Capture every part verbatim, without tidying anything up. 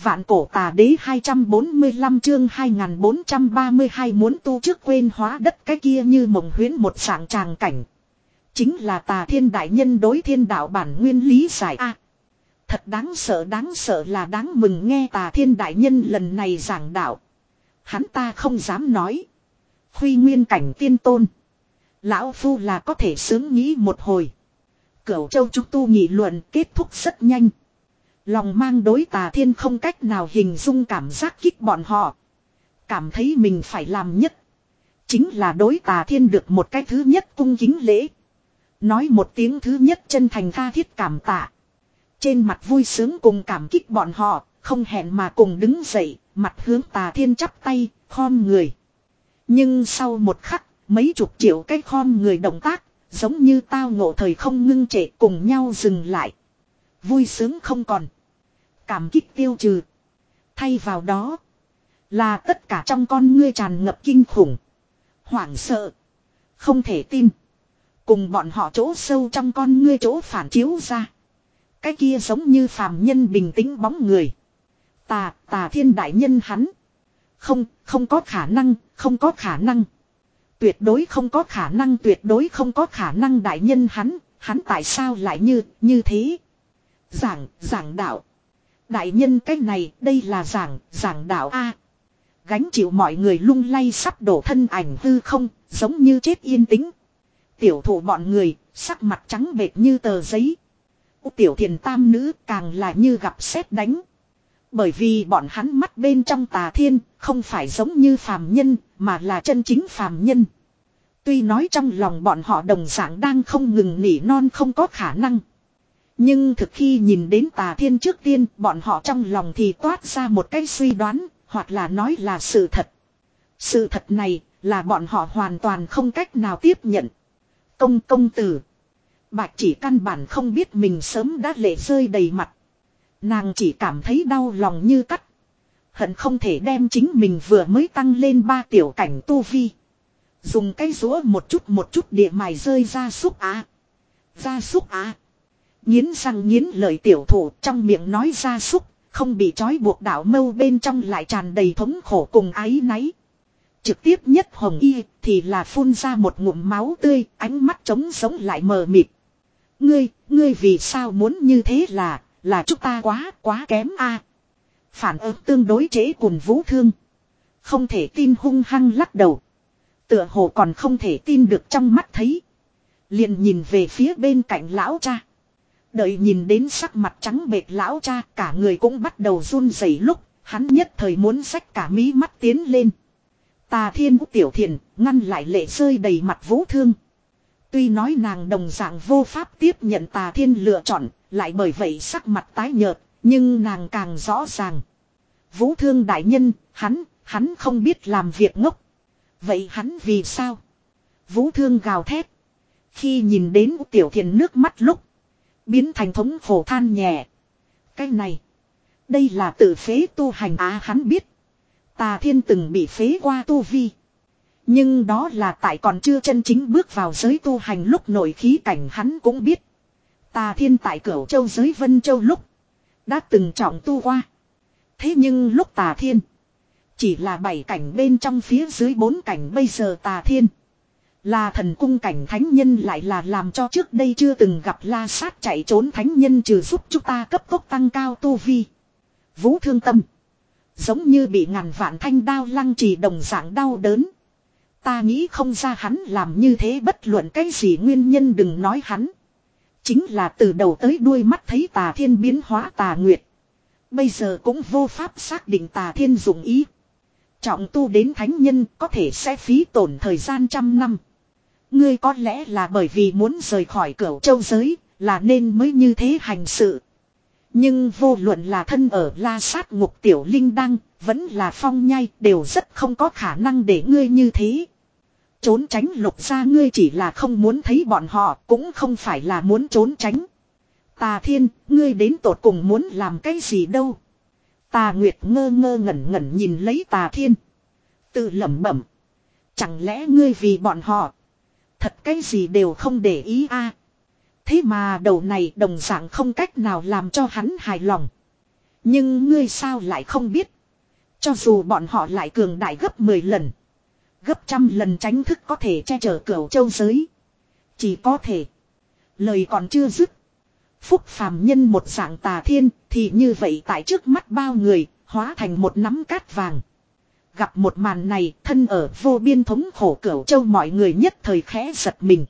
Vạn cổ tà đế hai trăm bốn mươi lăm chương hai nghìn bốn trăm ba mươi hai muốn tu trước quên hóa đất cái kia như mộng huyễn một dạng tràng cảnh. Chính là tà thiên đại nhân đối thiên đạo bản nguyên lý giải a. Thật đáng sợ đáng sợ là đáng mừng nghe tà thiên đại nhân lần này giảng đạo. Hắn ta không dám nói. Khuy nguyên cảnh tiên tôn. Lão Phu là có thể sướng nghĩ một hồi. Cửu châu chúng tu nghị luận kết thúc rất nhanh. Lòng mang đối tà thiên không cách nào hình dung cảm giác kích bọn họ. Cảm thấy mình phải làm nhất. Chính là đối tà thiên được một cái thứ nhất cung kính lễ. Nói một tiếng thứ nhất chân thành tha thiết cảm tạ. Trên mặt vui sướng cùng cảm kích bọn họ, không hẹn mà cùng đứng dậy, mặt hướng tà thiên chắp tay, khom người. Nhưng sau một khắc, mấy chục triệu cái khom người động tác, giống như tao ngộ thời không ngưng trệ cùng nhau dừng lại. Vui sướng không còn. Cảm kích tiêu trừ. Thay vào đó, là tất cả trong con ngươi tràn ngập kinh khủng. Hoảng sợ. Không thể tin. Cùng bọn họ chỗ sâu trong con ngươi chỗ phản chiếu ra. Cái kia giống như phàm nhân bình tĩnh bóng người. Tà, tà thiên đại nhân hắn. Không, không có khả năng, không có khả năng. Tuyệt đối không có khả năng, tuyệt đối không có khả năng đại nhân hắn, hắn tại sao lại như, như thế. Giảng, giảng đạo. Đại nhân cái này, đây là giảng, giảng đạo A. Gánh chịu mọi người lung lay sắp đổ thân ảnh hư không, giống như chết yên tĩnh. Tiểu thủ bọn người, sắc mặt trắng bệch như tờ giấy. Tiểu thiền tam nữ càng là như gặp sét đánh. Bởi vì bọn hắn mắt bên trong tà thiên, không phải giống như phàm nhân, mà là chân chính phàm nhân. Tuy nói trong lòng bọn họ đồng dạng đang không ngừng nỉ non không có khả năng. Nhưng thực khi nhìn đến tà thiên trước tiên, bọn họ trong lòng thì toát ra một cái suy đoán, hoặc là nói là sự thật. Sự thật này, là bọn họ hoàn toàn không cách nào tiếp nhận. Công công tử. Bạch chỉ căn bản không biết mình sớm đã lệ rơi đầy mặt. Nàng chỉ cảm thấy đau lòng như cắt. Hận không thể đem chính mình vừa mới tăng lên ba tiểu cảnh tu vi. Dùng cái rũa một chút một chút địa mài rơi ra súc á. Ra súc á. Nghiến răng nghiến lời tiểu thủ trong miệng nói ra súc. Không bị trói buộc đạo mâu bên trong lại tràn đầy thống khổ cùng áy náy. Trực tiếp nhất hồng y thì là phun ra một ngụm máu tươi. Ánh mắt trống sống lại mờ mịt. Ngươi, ngươi vì sao muốn như thế là, là chúng ta quá, quá kém a. Phản ứng tương đối trễ cùng Vũ Thương. Không thể tin hung hăng lắc đầu. Tựa hồ còn không thể tin được trong mắt thấy. Liền nhìn về phía bên cạnh lão cha. Đợi nhìn đến sắc mặt trắng bệch lão cha, cả người cũng bắt đầu run rẩy lúc, hắn nhất thời muốn xách cả mí mắt tiến lên. Tà thiên tiểu thiền, ngăn lại lệ rơi đầy mặt Vũ Thương. Tuy nói nàng đồng dạng vô pháp tiếp nhận tà thiên lựa chọn, lại bởi vậy sắc mặt tái nhợt, nhưng nàng càng rõ ràng. Vũ Thương đại nhân, hắn, hắn không biết làm việc ngốc. Vậy hắn vì sao? Vũ Thương gào thét. Khi nhìn đến tiểu thiền nước mắt lúc, biến thành thống khổ than nhẹ. Cái này, đây là tự phế tu hành á hắn biết. Tà thiên từng bị phế qua tu vi. Nhưng đó là tại còn chưa chân chính bước vào giới tu hành lúc nội khí cảnh hắn cũng biết. Tà thiên tại Cửu Châu giới Vân Châu lúc đã từng trọng tu qua. Thế nhưng lúc tà thiên chỉ là bảy cảnh bên trong phía dưới bốn cảnh, bây giờ tà thiên là thần cung cảnh thánh nhân, lại là làm cho trước đây chưa từng gặp la sát chạy trốn thánh nhân, trừ giúp chúng ta cấp tốc tăng cao tu vi. Vũ Thương tâm giống như bị ngàn vạn thanh đao lăng trì đồng dạng đau đớn. Ta nghĩ không ra hắn làm như thế, bất luận cái gì nguyên nhân đừng nói hắn. Chính là từ đầu tới đuôi mắt thấy tà thiên biến hóa tà nguyệt. Bây giờ cũng vô pháp xác định tà thiên dụng ý. Trọng tu đến thánh nhân có thể sẽ phí tổn thời gian trăm năm. Ngươi có lẽ là bởi vì muốn rời khỏi Cửu Châu giới, là nên mới như thế hành sự. Nhưng vô luận là thân ở la sát ngục tiểu linh đăng, vẫn là phong nhai, đều rất không có khả năng để ngươi như thế. Trốn tránh Lục gia ngươi chỉ là không muốn thấy bọn họ, cũng không phải là muốn trốn tránh. Tà thiên, ngươi đến tột cùng muốn làm cái gì đâu? Tà Nguyệt ngơ ngơ ngẩn ngẩn nhìn lấy tà thiên. Tự lẩm bẩm. Chẳng lẽ ngươi vì bọn họ thật cái gì đều không để ý a? À? Thế mà đầu này đồng dạng không cách nào làm cho hắn hài lòng. Nhưng ngươi sao lại không biết. Cho dù bọn họ lại cường đại gấp mười lần. Gấp trăm lần tránh thức có thể che chở Cửu Châu giới. Chỉ có thể. Lời còn chưa dứt. Phúc phàm nhân một dạng tà thiên thì như vậy tại trước mắt bao người hóa thành một nắm cát vàng. Gặp một màn này thân ở vô biên thống khổ Cửu Châu mọi người nhất thời khẽ giật mình.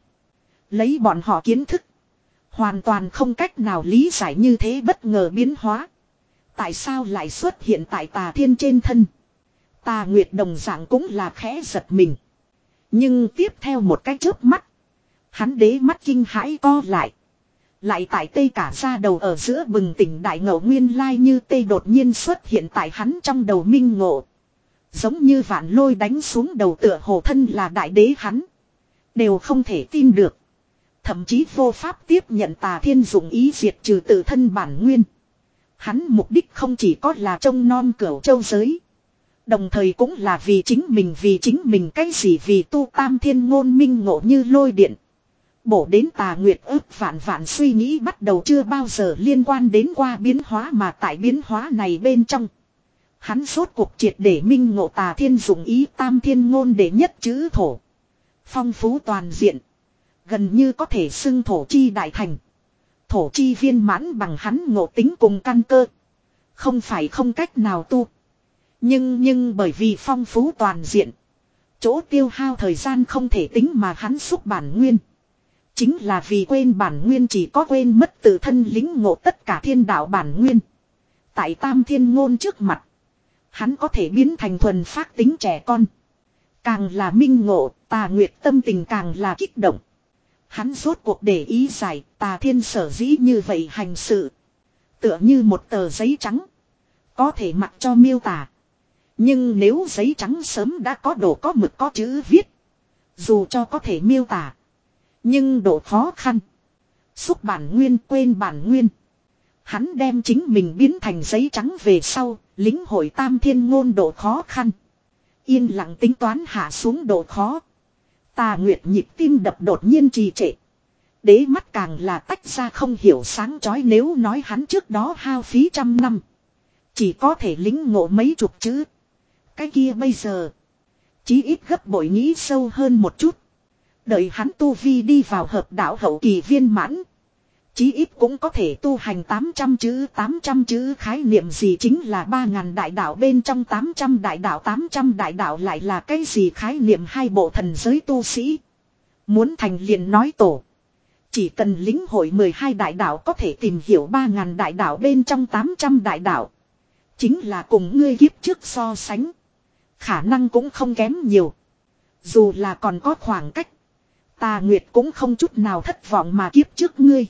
Lấy bọn họ kiến thức. Hoàn toàn không cách nào lý giải như thế bất ngờ biến hóa. Tại sao lại xuất hiện tại tà thiên trên thân. Tà Nguyệt đồng dạng cũng là khẽ giật mình. Nhưng tiếp theo một cái chớp mắt. Hắn đế mắt kinh hãi co lại. Lại tại tê cả ra đầu ở giữa bừng tỉnh đại ngộ nguyên lai như tê đột nhiên xuất hiện tại hắn trong đầu minh ngộ. Giống như vạn lôi đánh xuống đầu tựa hồ thân là đại đế hắn. Đều không thể tin được. Thậm chí vô pháp tiếp nhận tà thiên dụng ý diệt trừ tự thân bản nguyên. Hắn mục đích không chỉ có là trông non Cửu Châu giới. Đồng thời cũng là vì chính mình vì chính mình cái gì vì tu tam thiên ngôn minh ngộ như lôi điện. Bổ đến Tà Nguyệt ức vạn vạn suy nghĩ bắt đầu chưa bao giờ liên quan đến qua biến hóa mà tại biến hóa này bên trong. Hắn rốt cuộc triệt để minh ngộ tà thiên dụng ý tam thiên ngôn để nhất chữ thổ. Phong phú toàn diện. Gần như có thể xưng thổ chi đại thành. Thổ chi viên mãn bằng hắn ngộ tính cùng căn cơ. Không phải không cách nào tu. Nhưng nhưng bởi vì phong phú toàn diện. Chỗ tiêu hao thời gian không thể tính mà hắn xúc bản nguyên. Chính là vì quên bản nguyên chỉ có quên mất tự thân lính ngộ tất cả thiên đạo bản nguyên. Tại tam thiên ngôn trước mặt. Hắn có thể biến thành thuần phác tính trẻ con. Càng là minh ngộ, Tà Nguyệt tâm tình càng là kích động. Hắn rốt cuộc để ý giải tà thiên sở dĩ như vậy hành sự. Tựa như một tờ giấy trắng. Có thể mặc cho miêu tả. Nhưng nếu giấy trắng sớm đã có đồ có mực có chữ viết. Dù cho có thể miêu tả. Nhưng độ khó khăn. Xúc bản nguyên quên bản nguyên. Hắn đem chính mình biến thành giấy trắng về sau. Lính hội tam thiên ngôn độ khó khăn. Yên lặng tính toán hạ xuống độ khó. Tà Nguyệt nhịp tim đập đột nhiên trì trệ. Đế mắt càng là tách ra không hiểu sáng chói nếu nói hắn trước đó hao phí trăm năm. Chỉ có thể lính ngộ mấy chục chữ. Cái kia bây giờ. Chí ít gấp bội nghĩ sâu hơn một chút. Đợi hắn tu vi đi vào hợp đạo hậu kỳ viên mãn. Chí ít cũng có thể tu hành tám trăm chữ tám trăm chữ khái niệm gì chính là ba ngàn đại đạo bên trong tám trăm đại đạo tám trăm đại đạo lại là cái gì khái niệm hai bộ thần giới tu sĩ. Muốn thành liền nói tổ. Chỉ cần lĩnh hội mười hai đại đạo có thể tìm hiểu ba ngàn đại đạo bên trong tám trăm đại đạo. Chính là cùng ngươi kiếp trước so sánh. Khả năng cũng không kém nhiều. Dù là còn có khoảng cách. Tà Nguyệt cũng không chút nào thất vọng mà kiếp trước ngươi.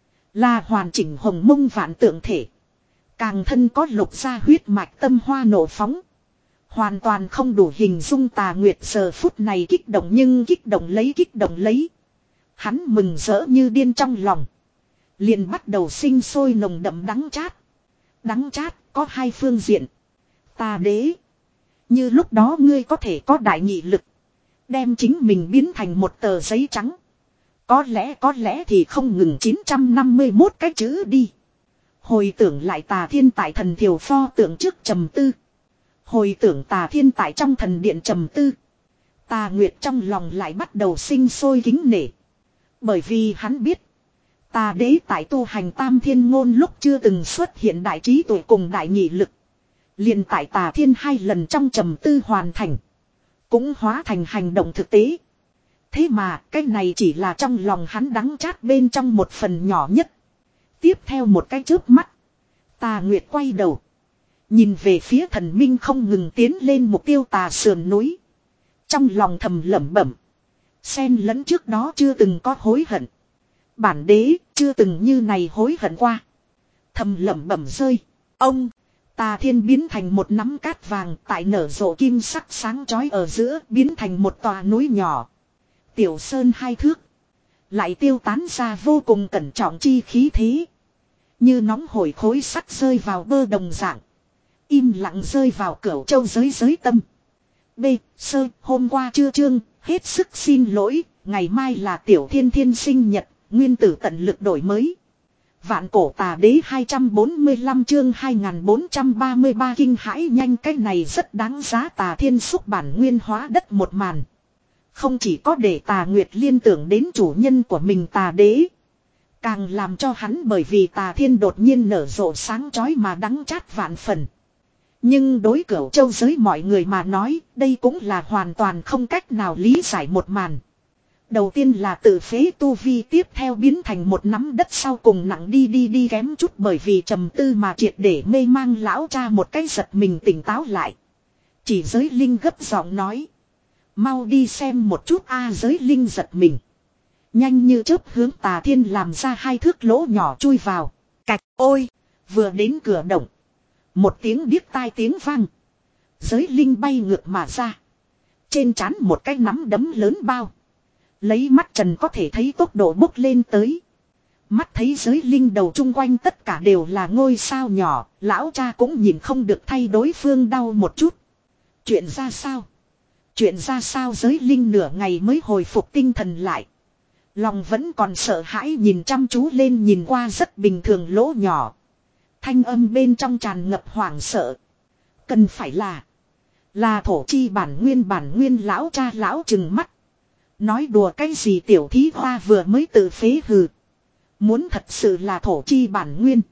Là hoàn chỉnh hồng mông vạn tượng thể. Càng thân có lục gia huyết mạch tâm hoa nổ phóng. Hoàn toàn không đủ hình dung Tà Nguyệt giờ phút này kích động nhưng kích động lấy kích động lấy. Hắn mừng rỡ như điên trong lòng. Liền bắt đầu sinh sôi nồng đậm đắng chát. Đắng chát có hai phương diện. Tà đế. Như lúc đó ngươi có thể có đại nghị lực. Đem chính mình biến thành một tờ giấy trắng. Có lẽ có lẽ thì không ngừng chín trăm năm mươi mốt cái chữ đi. Hồi tưởng lại Tà Thiên tại thần thiều pho tượng trước trầm tư. Hồi tưởng Tà Thiên tại trong thần điện trầm tư. Tà Nguyệt trong lòng lại bắt đầu sinh sôi kính nể. Bởi vì hắn biết. Tà đế tại tu hành tam thiên ngôn lúc chưa từng xuất hiện đại trí tuệ cùng đại nghị lực. Liền tại Tà Thiên hai lần trong trầm tư hoàn thành. Cũng hóa thành hành động thực tế. Thế mà cái này chỉ là trong lòng hắn đắng chát bên trong một phần nhỏ nhất. Tiếp theo một cái chớp mắt. Tà Nguyệt quay đầu. Nhìn về phía thần minh không ngừng tiến lên mục tiêu tà sườn núi. Trong lòng thầm lẩm bẩm. Xen lẫn trước đó chưa từng có hối hận. Bản đế chưa từng như này hối hận qua. Thầm lẩm bẩm rơi. Ông. Tà Thiên biến thành một nắm cát vàng tại nở rộ kim sắc sáng chói ở giữa biến thành một tòa núi nhỏ. Tiểu sơn hai thước. Lại tiêu tán ra vô cùng cẩn trọng chi khí thế. Như nóng hổi khối sắt rơi vào bơ đồng dạng. Im lặng rơi vào cửu châu giới giới tâm. B. Sơ hôm qua chưa chương. Hết sức xin lỗi. Ngày mai là tiểu thiên thiên sinh nhật. Nguyên tử tận lực đổi mới. Vạn cổ tà đế hai trăm bốn mươi lăm chương hai nghìn bốn trăm ba mươi ba kinh hãi nhanh, cái này rất đáng giá. Tà Thiên xúc bản nguyên hóa đất một màn. Không chỉ có để Tà Nguyệt liên tưởng đến chủ nhân của mình Tà Đế. Càng làm cho hắn bởi vì Tà Thiên đột nhiên nở rộ sáng chói mà đắng chát vạn phần. Nhưng đối Cửu Châu giới mọi người mà nói, đây cũng là hoàn toàn không cách nào lý giải một màn. Đầu tiên là tự phế tu vi, tiếp theo biến thành một nắm đất, sau cùng nặng đi đi đi kém chút bởi vì trầm tư mà triệt để mê mang. Lão cha một cái giật mình tỉnh táo lại. Chỉ Giới Linh gấp giọng nói. Mau đi xem một chút a. Giới Linh giật mình. Nhanh như chớp hướng Tà Thiên làm ra hai thước lỗ nhỏ chui vào. Cạch, ôi, vừa đến cửa động. Một tiếng điếc tai tiếng vang. Giới Linh bay ngược mà ra. Trên trán một cái nắm đấm lớn bao. Lấy mắt trần có thể thấy tốc độ bốc lên tới. Mắt thấy Giới Linh đầu chung quanh tất cả đều là ngôi sao nhỏ. Lão cha cũng nhìn không được thay đối phương đau một chút. Chuyện ra sao? Chuyện ra sao? Giới Linh nửa ngày mới hồi phục tinh thần lại. Lòng vẫn còn sợ hãi nhìn chăm chú lên nhìn qua rất bình thường lỗ nhỏ. Thanh âm bên trong tràn ngập hoảng sợ. Cần phải là. Là thổ chi bản nguyên bản nguyên. Lão cha lão trừng mắt. Nói đùa cái gì tiểu thí hoa vừa mới tự phế hừ. Muốn thật sự là thổ chi bản nguyên.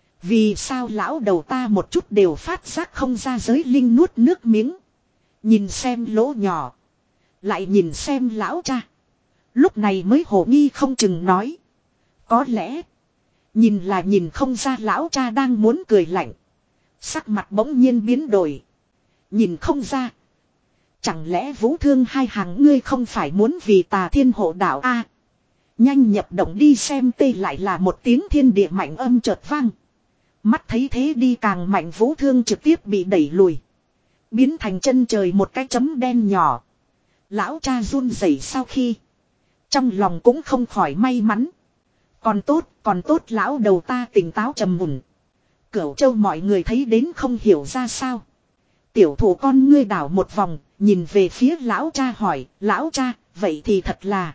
Vì sao lão đầu ta một chút đều phát giác không ra? Giới Linh nuốt nước miếng. Nhìn xem lỗ nhỏ. Lại nhìn xem lão cha. Lúc này mới hồ nghi không chừng nói. Có lẽ. Nhìn là nhìn không ra. Lão cha đang muốn cười lạnh. Sắc mặt bỗng nhiên biến đổi. Nhìn không ra. Chẳng lẽ Vũ Thương hai hàng ngươi không phải muốn vì Tà Thiên hộ đạo a? Nhanh nhập động đi xem. Tê lại là một tiếng thiên địa mạnh âm chợt vang. Mắt thấy thế đi càng mạnh, Vũ Thương trực tiếp bị đẩy lùi. Biến thành chân trời một cái chấm đen nhỏ. Lão cha run rẩy sau khi. Trong lòng cũng không khỏi may mắn. Còn tốt, còn tốt lão đầu ta tỉnh táo trầm mùn. Cửu Châu mọi người thấy đến không hiểu ra sao. Tiểu thủ con ngươi đảo một vòng, nhìn về phía lão cha hỏi, lão cha, vậy thì thật là.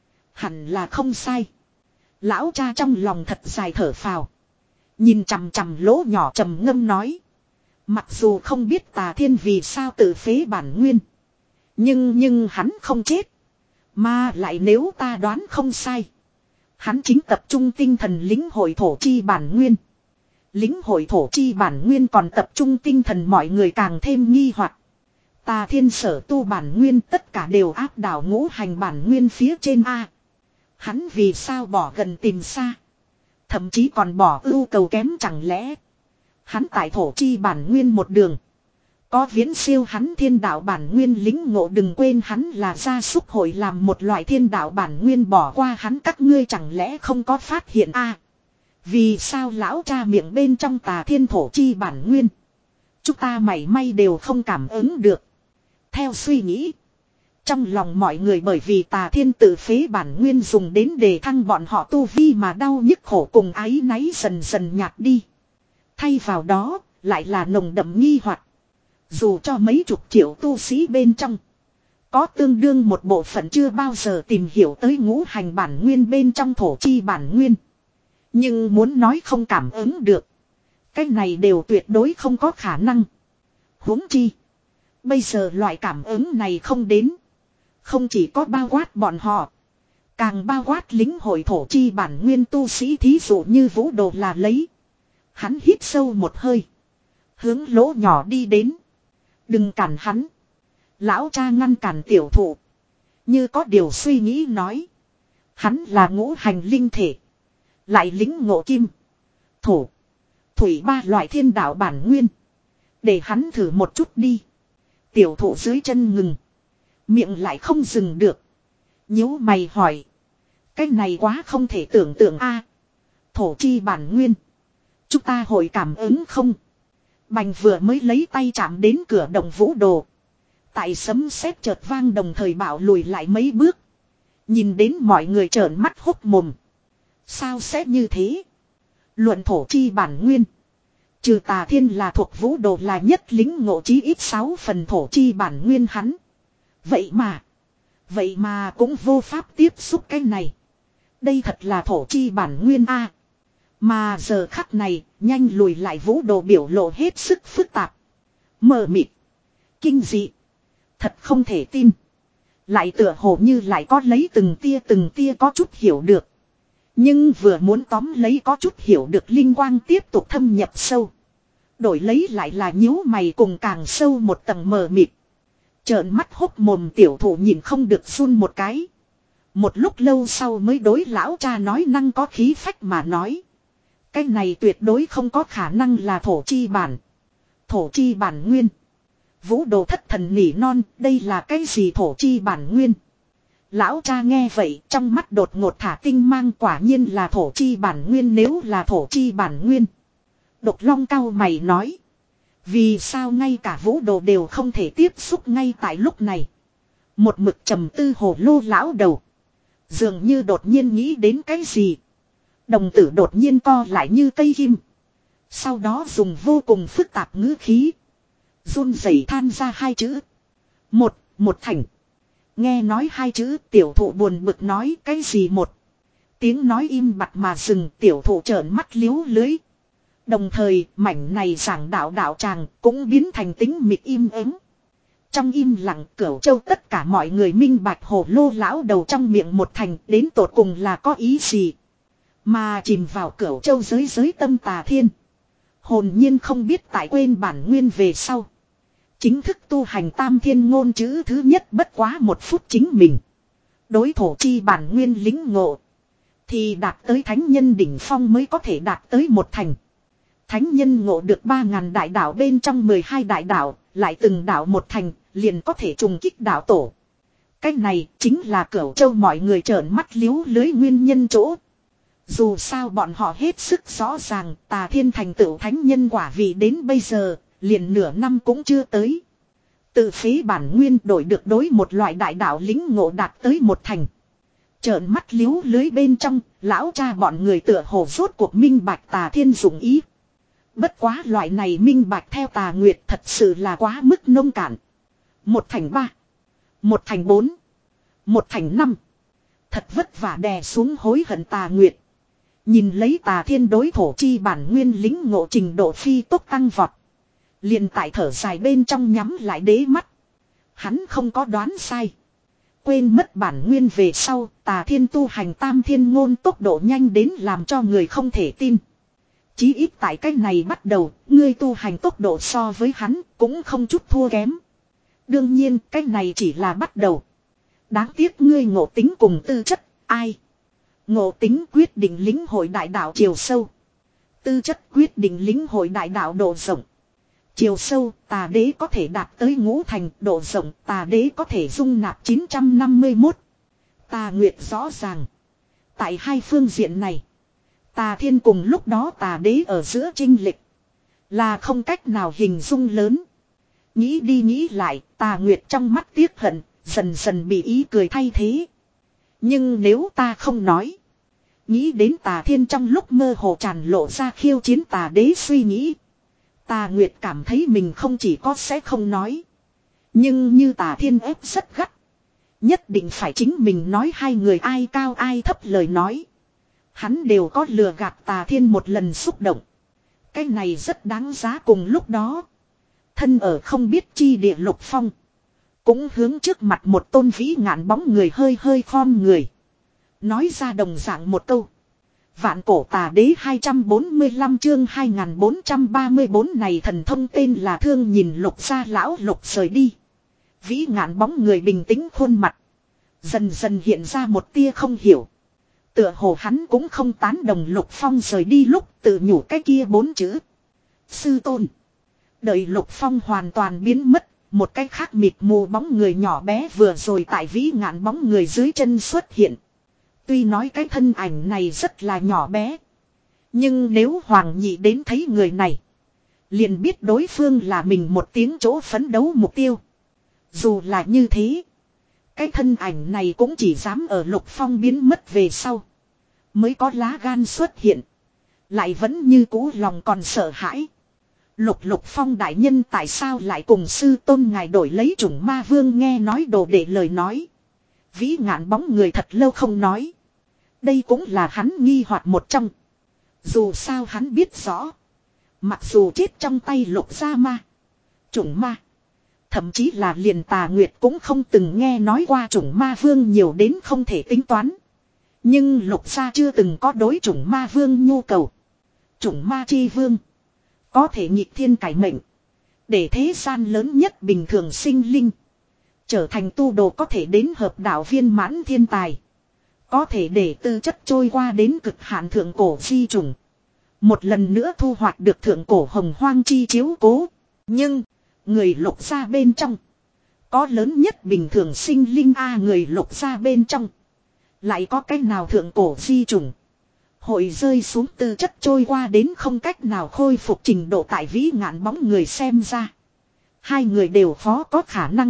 Hẳn là không sai. Lão cha trong lòng thật dài thở phào. Nhìn chằm chằm lỗ nhỏ trầm ngâm nói. Mặc dù không biết Tà Thiên vì sao tự phế bản nguyên. Nhưng nhưng hắn không chết. Mà lại nếu ta đoán không sai. Hắn chính tập trung tinh thần lĩnh hội thổ chi bản nguyên. Lĩnh hội thổ chi bản nguyên còn tập trung tinh thần, mọi người càng thêm nghi hoặc. Tà Thiên sở tu bản nguyên tất cả đều áp đảo ngũ hành bản nguyên phía trên A. Hắn vì sao bỏ gần tìm xa. Thậm chí còn bỏ ưu cầu kém, chẳng lẽ. Hắn tại thổ chi bản nguyên một đường. Có viễn siêu hắn thiên đạo bản nguyên lĩnh ngộ. Đừng quên hắn là gia súc hội làm một loại thiên đạo bản nguyên bỏ qua hắn, các ngươi chẳng lẽ không có phát hiện a? À, vì sao lão cha miệng bên trong Tà Thiên thổ chi bản nguyên. Chúng ta mảy may đều không cảm ứng được. Theo suy nghĩ. Trong lòng mọi người bởi vì Tà Thiên tự phế bản nguyên dùng đến để thăng bọn họ tu vi mà đau nhức khổ cùng áy náy dần dần nhạt đi. Thay vào đó lại là nồng đậm nghi hoặc. Dù cho mấy chục triệu tu sĩ bên trong. Có tương đương một bộ phận chưa bao giờ tìm hiểu tới ngũ hành bản nguyên bên trong thổ chi bản nguyên. Nhưng muốn nói không cảm ứng được. Cái này đều tuyệt đối không có khả năng. Huống chi. Bây giờ loại cảm ứng này không đến. Không chỉ có bao quát bọn họ. Càng bao quát lính hội thổ chi bản nguyên tu sĩ, thí dụ như Vũ Đồ là lấy. Hắn hít sâu một hơi. Hướng lỗ nhỏ đi đến. Đừng cản hắn. Lão cha ngăn cản tiểu thụ. Như có điều suy nghĩ nói. Hắn là ngũ hành linh thể. Lại lính ngộ kim. Thổ. Thủy ba loại thiên đạo bản nguyên. Để hắn thử một chút đi. Tiểu thụ dưới chân ngừng. Miệng lại không dừng được. Nhíu mày hỏi. Cái này quá không thể tưởng tượng a. Thổ chi bản nguyên. Chúng ta hội cảm ứng không? Bành vừa mới lấy tay chạm đến cửa động Vũ Đồ. Tại sấm sét chợt vang đồng thời bảo lùi lại mấy bước. Nhìn đến mọi người trợn mắt hốc mồm. Sao sẽ như thế? Luận thổ chi bản nguyên. Trừ Tà Thiên là thuộc Vũ Đồ là nhất lính ngộ chí ít sáu phần thổ chi bản nguyên hắn. Vậy mà. Vậy mà cũng vô pháp tiếp xúc cái này. Đây thật là thổ chi bản nguyên a. Mà giờ khắc này, nhanh lùi lại vũ đồ biểu lộ hết sức phức tạp. Mờ mịt. Kinh dị. Thật không thể tin. Lại tựa hồ như lại có lấy từng tia từng tia có chút hiểu được. Nhưng vừa muốn tóm lấy có chút hiểu được linh quang tiếp tục thâm nhập sâu. Đổi lấy lại là nhíu mày cùng càng sâu một tầng mờ mịt. Trợn mắt hốc mồm tiểu thủ nhìn không được run một cái. Một lúc lâu sau mới đối lão cha nói năng có khí phách mà nói. Cái này tuyệt đối không có khả năng là thổ chi bản. Thổ chi bản nguyên. Vũ đồ thất thần nỉ non, đây là cái gì thổ chi bản nguyên? Lão cha nghe vậy, trong mắt đột ngột thả tinh mang, quả nhiên là thổ chi bản nguyên. Nếu là thổ chi bản nguyên. Độc Long cau mày nói. Vì sao ngay cả vũ đồ đều không thể tiếp xúc ngay tại lúc này? Một mực trầm tư hồ lô lão đầu. Dường như đột nhiên nghĩ đến cái gì. Đồng tử đột nhiên co lại như cây kim. Sau đó dùng vô cùng phức tạp ngữ khí. Run rẩy than ra hai chữ. Một, một thành. Nghe nói hai chữ tiểu thụ buồn bực nói cái gì một. Tiếng nói im bặt mà dừng, tiểu thụ trợn mắt liếu lưới. Đồng thời mảnh này giảng đạo đạo tràng cũng biến thành tính mịt im ắng. Trong im lặng Cửu Châu tất cả mọi người minh bạch hồ lô lão đầu trong miệng một thành đến tột cùng là có ý gì. Mà chìm vào Cửu Châu giới giới tâm Tà Thiên. Hồn nhiên không biết tại quên bản nguyên về sau. Chính thức tu hành tam thiên ngôn chữ thứ nhất bất quá một phút chính mình. Đối thổ chi bản nguyên lính ngộ. Thì đạt tới thánh nhân đỉnh phong mới có thể đạt tới một thành. Thánh nhân ngộ được ba ngàn đại đạo bên trong mười hai đại đạo, lại từng đạo một thành, liền có thể trùng kích đạo tổ. Cái này chính là Cửu Châu mọi người trợn mắt liếu lưới nguyên nhân chỗ. Dù sao bọn họ hết sức rõ ràng Tà Thiên thành tựu thánh nhân quả vì đến bây giờ, liền nửa năm cũng chưa tới. Tự phế bản nguyên đổi được đối một loại đại đạo lính ngộ đạt tới một thành. Trợn mắt liếu lưới bên trong, lão cha bọn người tựa hồ rốt cuộc minh bạch Tà Thiên dụng ý. Bất quá loại này minh bạch theo Tà Nguyệt thật sự là quá mức nông cạn. Một thành ba. Một thành bốn. Một thành năm. Thật vất vả đè xuống hối hận Tà Nguyệt. Nhìn lấy Tà Thiên đối thổ chi bản nguyên lính ngộ trình độ phi tốc tăng vọt. Liền tại thở dài bên trong nhắm lại đế mắt. Hắn không có đoán sai. Quên mất bản nguyên về sau, Tà Thiên tu hành tam thiên ngôn tốc độ nhanh đến làm cho người không thể tin. Chí ít tại cái này bắt đầu, ngươi tu hành tốc độ so với hắn cũng không chút thua kém. Đương nhiên, cái này chỉ là bắt đầu. Đáng tiếc ngươi ngộ tính cùng tư chất, ai? Ngộ tính quyết định lĩnh hội đại đạo chiều sâu. Tư chất quyết định lĩnh hội đại đạo độ rộng. Chiều sâu, Tà Đế có thể đạt tới ngũ thành, độ rộng, Tà Đế có thể dung nạp chín trăm năm mươi mốt. Tà Nguyệt rõ ràng. Tại hai phương diện này, Tà Thiên cùng lúc đó Tà Đế ở giữa chênh lệch là không cách nào hình dung lớn. Nghĩ đi nghĩ lại, Tà Nguyệt trong mắt tiếc hận, dần dần bị ý cười thay thế. Nhưng nếu ta không nói, nghĩ đến Tà Thiên trong lúc mơ hồ tràn lộ ra khiêu chiến Tà Đế suy nghĩ. Tà Nguyệt cảm thấy mình không chỉ có sẽ không nói. Nhưng như Tà Thiên ép rất gắt. Nhất định phải chính mình nói hai người ai cao ai thấp lời nói. Hắn đều có lừa gạt Tà Thiên một lần xúc động. Cái này rất đáng giá cùng lúc đó. Thân ở không biết chi địa Lục Phong. Cũng hướng trước mặt một tôn vĩ ngạn bóng người hơi hơi khom người. Nói ra đồng dạng một câu. Vạn cổ Tà Đế hai trăm bốn mươi lăm chương hai nghìn bốn trăm ba mươi bốn này thần thông tên là Thương nhìn Lục gia lão Lục rời đi. Vĩ ngạn bóng người bình tĩnh khuôn mặt. Dần dần hiện ra một tia không hiểu. Tựa hồ hắn cũng không tán đồng Lục Phong rời đi lúc tự nhủ cái kia bốn chữ. Sư tôn. Đợi Lục Phong hoàn toàn biến mất. Một cái khác mịt mù bóng người nhỏ bé vừa rồi tại vĩ ngạn bóng người dưới chân xuất hiện. Tuy nói cái thân ảnh này rất là nhỏ bé. Nhưng nếu Hoàng Nhị đến thấy người này, liền biết đối phương là mình một tiếng chỗ phấn đấu mục tiêu. Dù là như thế, cái thân ảnh này cũng chỉ dám ở Lục Phong biến mất về sau mới có lá gan xuất hiện. Lại vẫn như cũ lòng còn sợ hãi. Lục Lục Phong đại nhân tại sao lại cùng sư tôn ngài đổi lấy chủng ma vương nghe nói đồ để lời nói. Vĩ ngạn bóng người thật lâu không nói. Đây cũng là hắn nghi hoặc một trong. Dù sao hắn biết rõ. Mặc dù chết trong tay Lục gia ma. Chủng ma. Thậm chí là liền Tà Nguyệt cũng không từng nghe nói qua chủng ma vương nhiều đến không thể tính toán. Nhưng Lục gia chưa từng có đối chủng ma vương nhu cầu. Chủng ma chi vương. Có thể nghịch thiên cải mệnh. Để thế gian lớn nhất bình thường sinh linh. Trở thành tu đồ có thể đến hợp đạo viên mãn thiên tài. Có thể để tư chất trôi qua đến cực hạn thượng cổ di trùng. Một lần nữa thu hoạch được thượng cổ hồng hoang chi chiếu cố. Nhưng, người Lục gia bên trong. Có lớn nhất bình thường sinh linh A người Lục gia bên trong. Lại có cách nào thượng cổ di trùng. Hội rơi xuống tư chất trôi qua đến không cách nào khôi phục trình độ tại Vĩ Ngạn bóng người xem ra. Hai người đều khó có khả năng.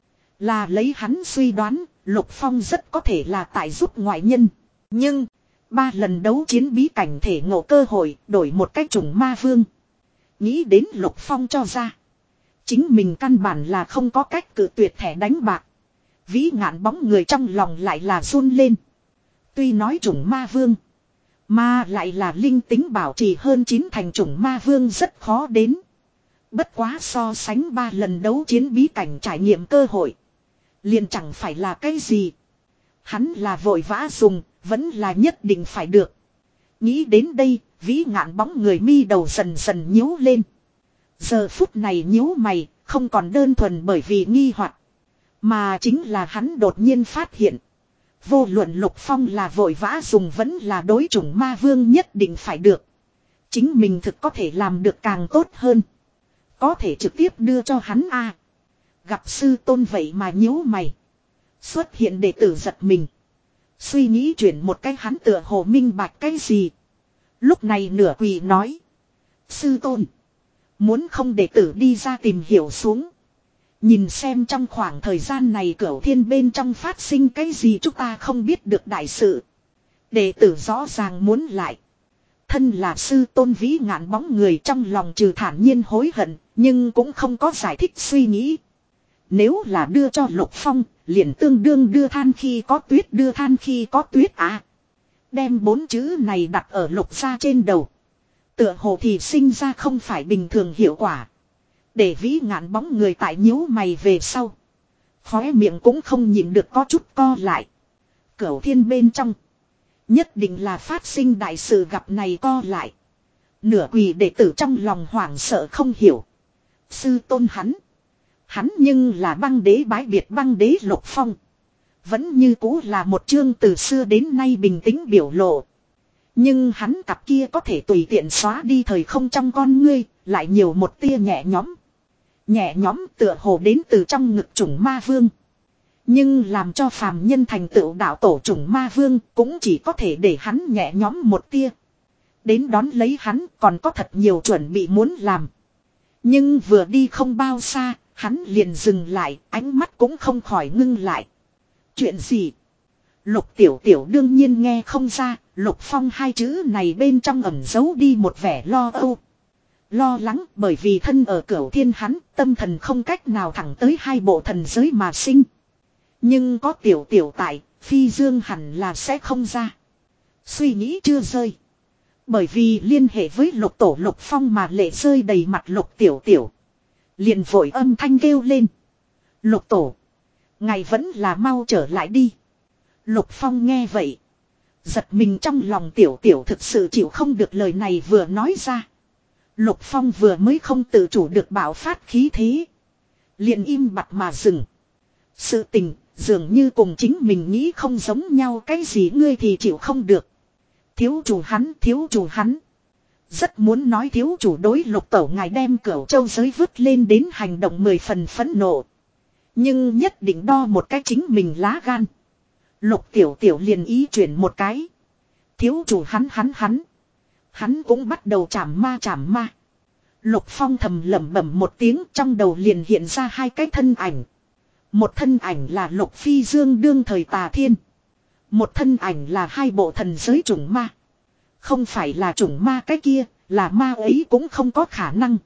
Là lấy hắn suy đoán, Lục Phong rất có thể là tại giúp ngoại nhân. Nhưng, ba lần đấu chiến bí cảnh thể ngộ cơ hội, đổi một cách chủng ma vương. Nghĩ đến Lục Phong cho ra. Chính mình căn bản là không có cách cự tuyệt thẻ đánh bạc. Vĩ Ngạn bóng người trong lòng lại là run lên. Tuy nói chủng ma vương. Mà lại là linh tính bảo trì hơn chín thành chủng ma vương rất khó đến. Bất quá so sánh ba lần đấu chiến bí cảnh trải nghiệm cơ hội. Liền chẳng phải là cái gì. Hắn là vội vã dùng, vẫn là nhất định phải được. Nghĩ đến đây, Vĩ Ngạn bóng người mi đầu dần dần nhíu lên. Giờ phút này nhíu mày, không còn đơn thuần bởi vì nghi hoặc, mà chính là hắn đột nhiên phát hiện. Vô luận Lục Phong là vội vã dùng vẫn là đối chủng ma vương nhất định phải được. Chính mình thực có thể làm được càng tốt hơn. Có thể trực tiếp đưa cho hắn a. Gặp sư tôn vậy mà nhíu mày. Xuất hiện đệ tử giật mình. Suy nghĩ chuyển một cái hắn tựa hồ minh bạch cái gì. Lúc này nửa quỳ nói. Sư tôn. Muốn không đệ tử đi ra tìm hiểu xuống. Nhìn xem trong khoảng thời gian này Cửu Thiên bên trong phát sinh cái gì chúng ta không biết được đại sự. Đệ tử rõ ràng muốn lại. Thân là sư tôn Vĩ Ngạn bóng người trong lòng trừ thản nhiên hối hận, nhưng cũng không có giải thích suy nghĩ. Nếu là đưa cho Lục Phong, liền tương đương đưa than khi có tuyết đưa than khi có tuyết à. Đem bốn chữ này đặt ở Lục gia trên đầu. Tựa hồ thì sinh ra không phải bình thường hiệu quả. Để Vĩ Ngạn bóng người tại nhíu mày về sau. Khóe miệng cũng không nhịn được có chút co lại. Cửu Thiên bên trong. Nhất định là phát sinh đại sự gặp này co lại. Nửa quỳ đệ tử trong lòng hoảng sợ không hiểu. Sư tôn hắn. Hắn nhưng là băng đế bái biệt băng đế Lục Phong. Vẫn như cũ là một chương từ xưa đến nay bình tĩnh biểu lộ. Nhưng hắn cặp kia có thể tùy tiện xóa đi thời không trong con ngươi, lại nhiều một tia nhẹ nhõm. Nhẹ nhõm tựa hồ đến từ trong ngực chủng ma vương. Nhưng làm cho phàm nhân thành tựu đạo tổ chủng ma vương cũng chỉ có thể để hắn nhẹ nhõm một tia. Đến đón lấy hắn còn có thật nhiều chuẩn bị muốn làm. Nhưng vừa đi không bao xa, hắn liền dừng lại, ánh mắt cũng không khỏi ngưng lại. Chuyện gì? Lục Tiểu Tiểu đương nhiên nghe không ra, Lục Phong hai chữ này bên trong ẩn giấu đi một vẻ lo âu. Lo lắng bởi vì thân ở Cửu Thiên hắn, tâm thần không cách nào thẳng tới hai bộ thần giới mà sinh. Nhưng có Tiểu Tiểu tại, phi dương hẳn là sẽ không ra. Suy nghĩ chưa rơi. Bởi vì liên hệ với Lục Tổ Lục Phong mà lệ rơi đầy mặt Lục Tiểu Tiểu. Liền vội âm thanh kêu lên. Lục Tổ. Ngài vẫn là mau trở lại đi. Lục Phong nghe vậy. Giật mình trong lòng Tiểu Tiểu thực sự chịu không được lời này vừa nói ra. Lục Phong vừa mới không tự chủ được bạo phát khí thế. Liền im bặt mà dừng. Sự tình dường như cùng chính mình nghĩ không giống nhau, cái gì ngươi thì chịu không được. Thiếu chủ hắn, thiếu chủ hắn. Rất muốn nói thiếu chủ đối Lục Tổ ngài đem Cửu Châu giới vứt lên đến hành động mười phần phẫn nộ. Nhưng nhất định đo một cái chính mình lá gan. Lục Tiểu Tiểu liền ý chuyển một cái. Thiếu chủ hắn hắn hắn. Hắn cũng bắt đầu chảm ma chảm ma. Lục Phong thầm lẩm bẩm một tiếng, trong đầu liền hiện ra hai cái thân ảnh. Một thân ảnh là Lục Phi Dương đương thời Tà Thiên. Một thân ảnh là hai bộ thần giới chủng ma. Không phải là chủng ma cái kia, là ma ấy cũng không có khả năng.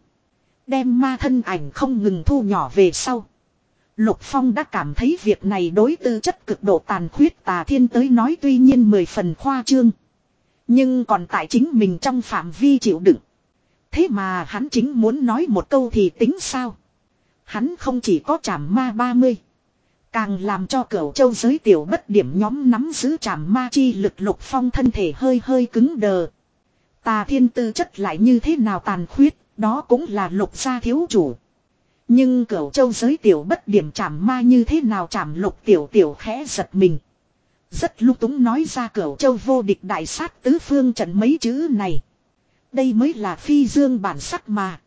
Đem ma thân ảnh không ngừng thu nhỏ về sau. Lục Phong đã cảm thấy việc này đối tư chất cực độ tàn khuyết Tà Thiên tới nói tuy nhiên mười phần khoa trương. Nhưng còn tại chính mình trong phạm vi chịu đựng. Thế mà hắn chính muốn nói một câu thì tính sao? Hắn không chỉ có trảm ma ba mươi. Càng làm cho Cửu Châu giới tiểu bất điểm nhóm nắm giữ trảm ma chi lực Lục Phong thân thể hơi hơi cứng đờ. Tà thiên tư chất lại như thế nào tàn khuyết, đó cũng là Lục gia thiếu chủ. Nhưng Cửu Châu giới tiểu bất điểm trảm ma như thế nào trảm Lục tiểu tiểu khẽ giật mình. Rất lung túng nói ra Cửu Châu vô địch đại sát tứ phương trận mấy chữ này. Đây mới là phi dương bản sắc mà.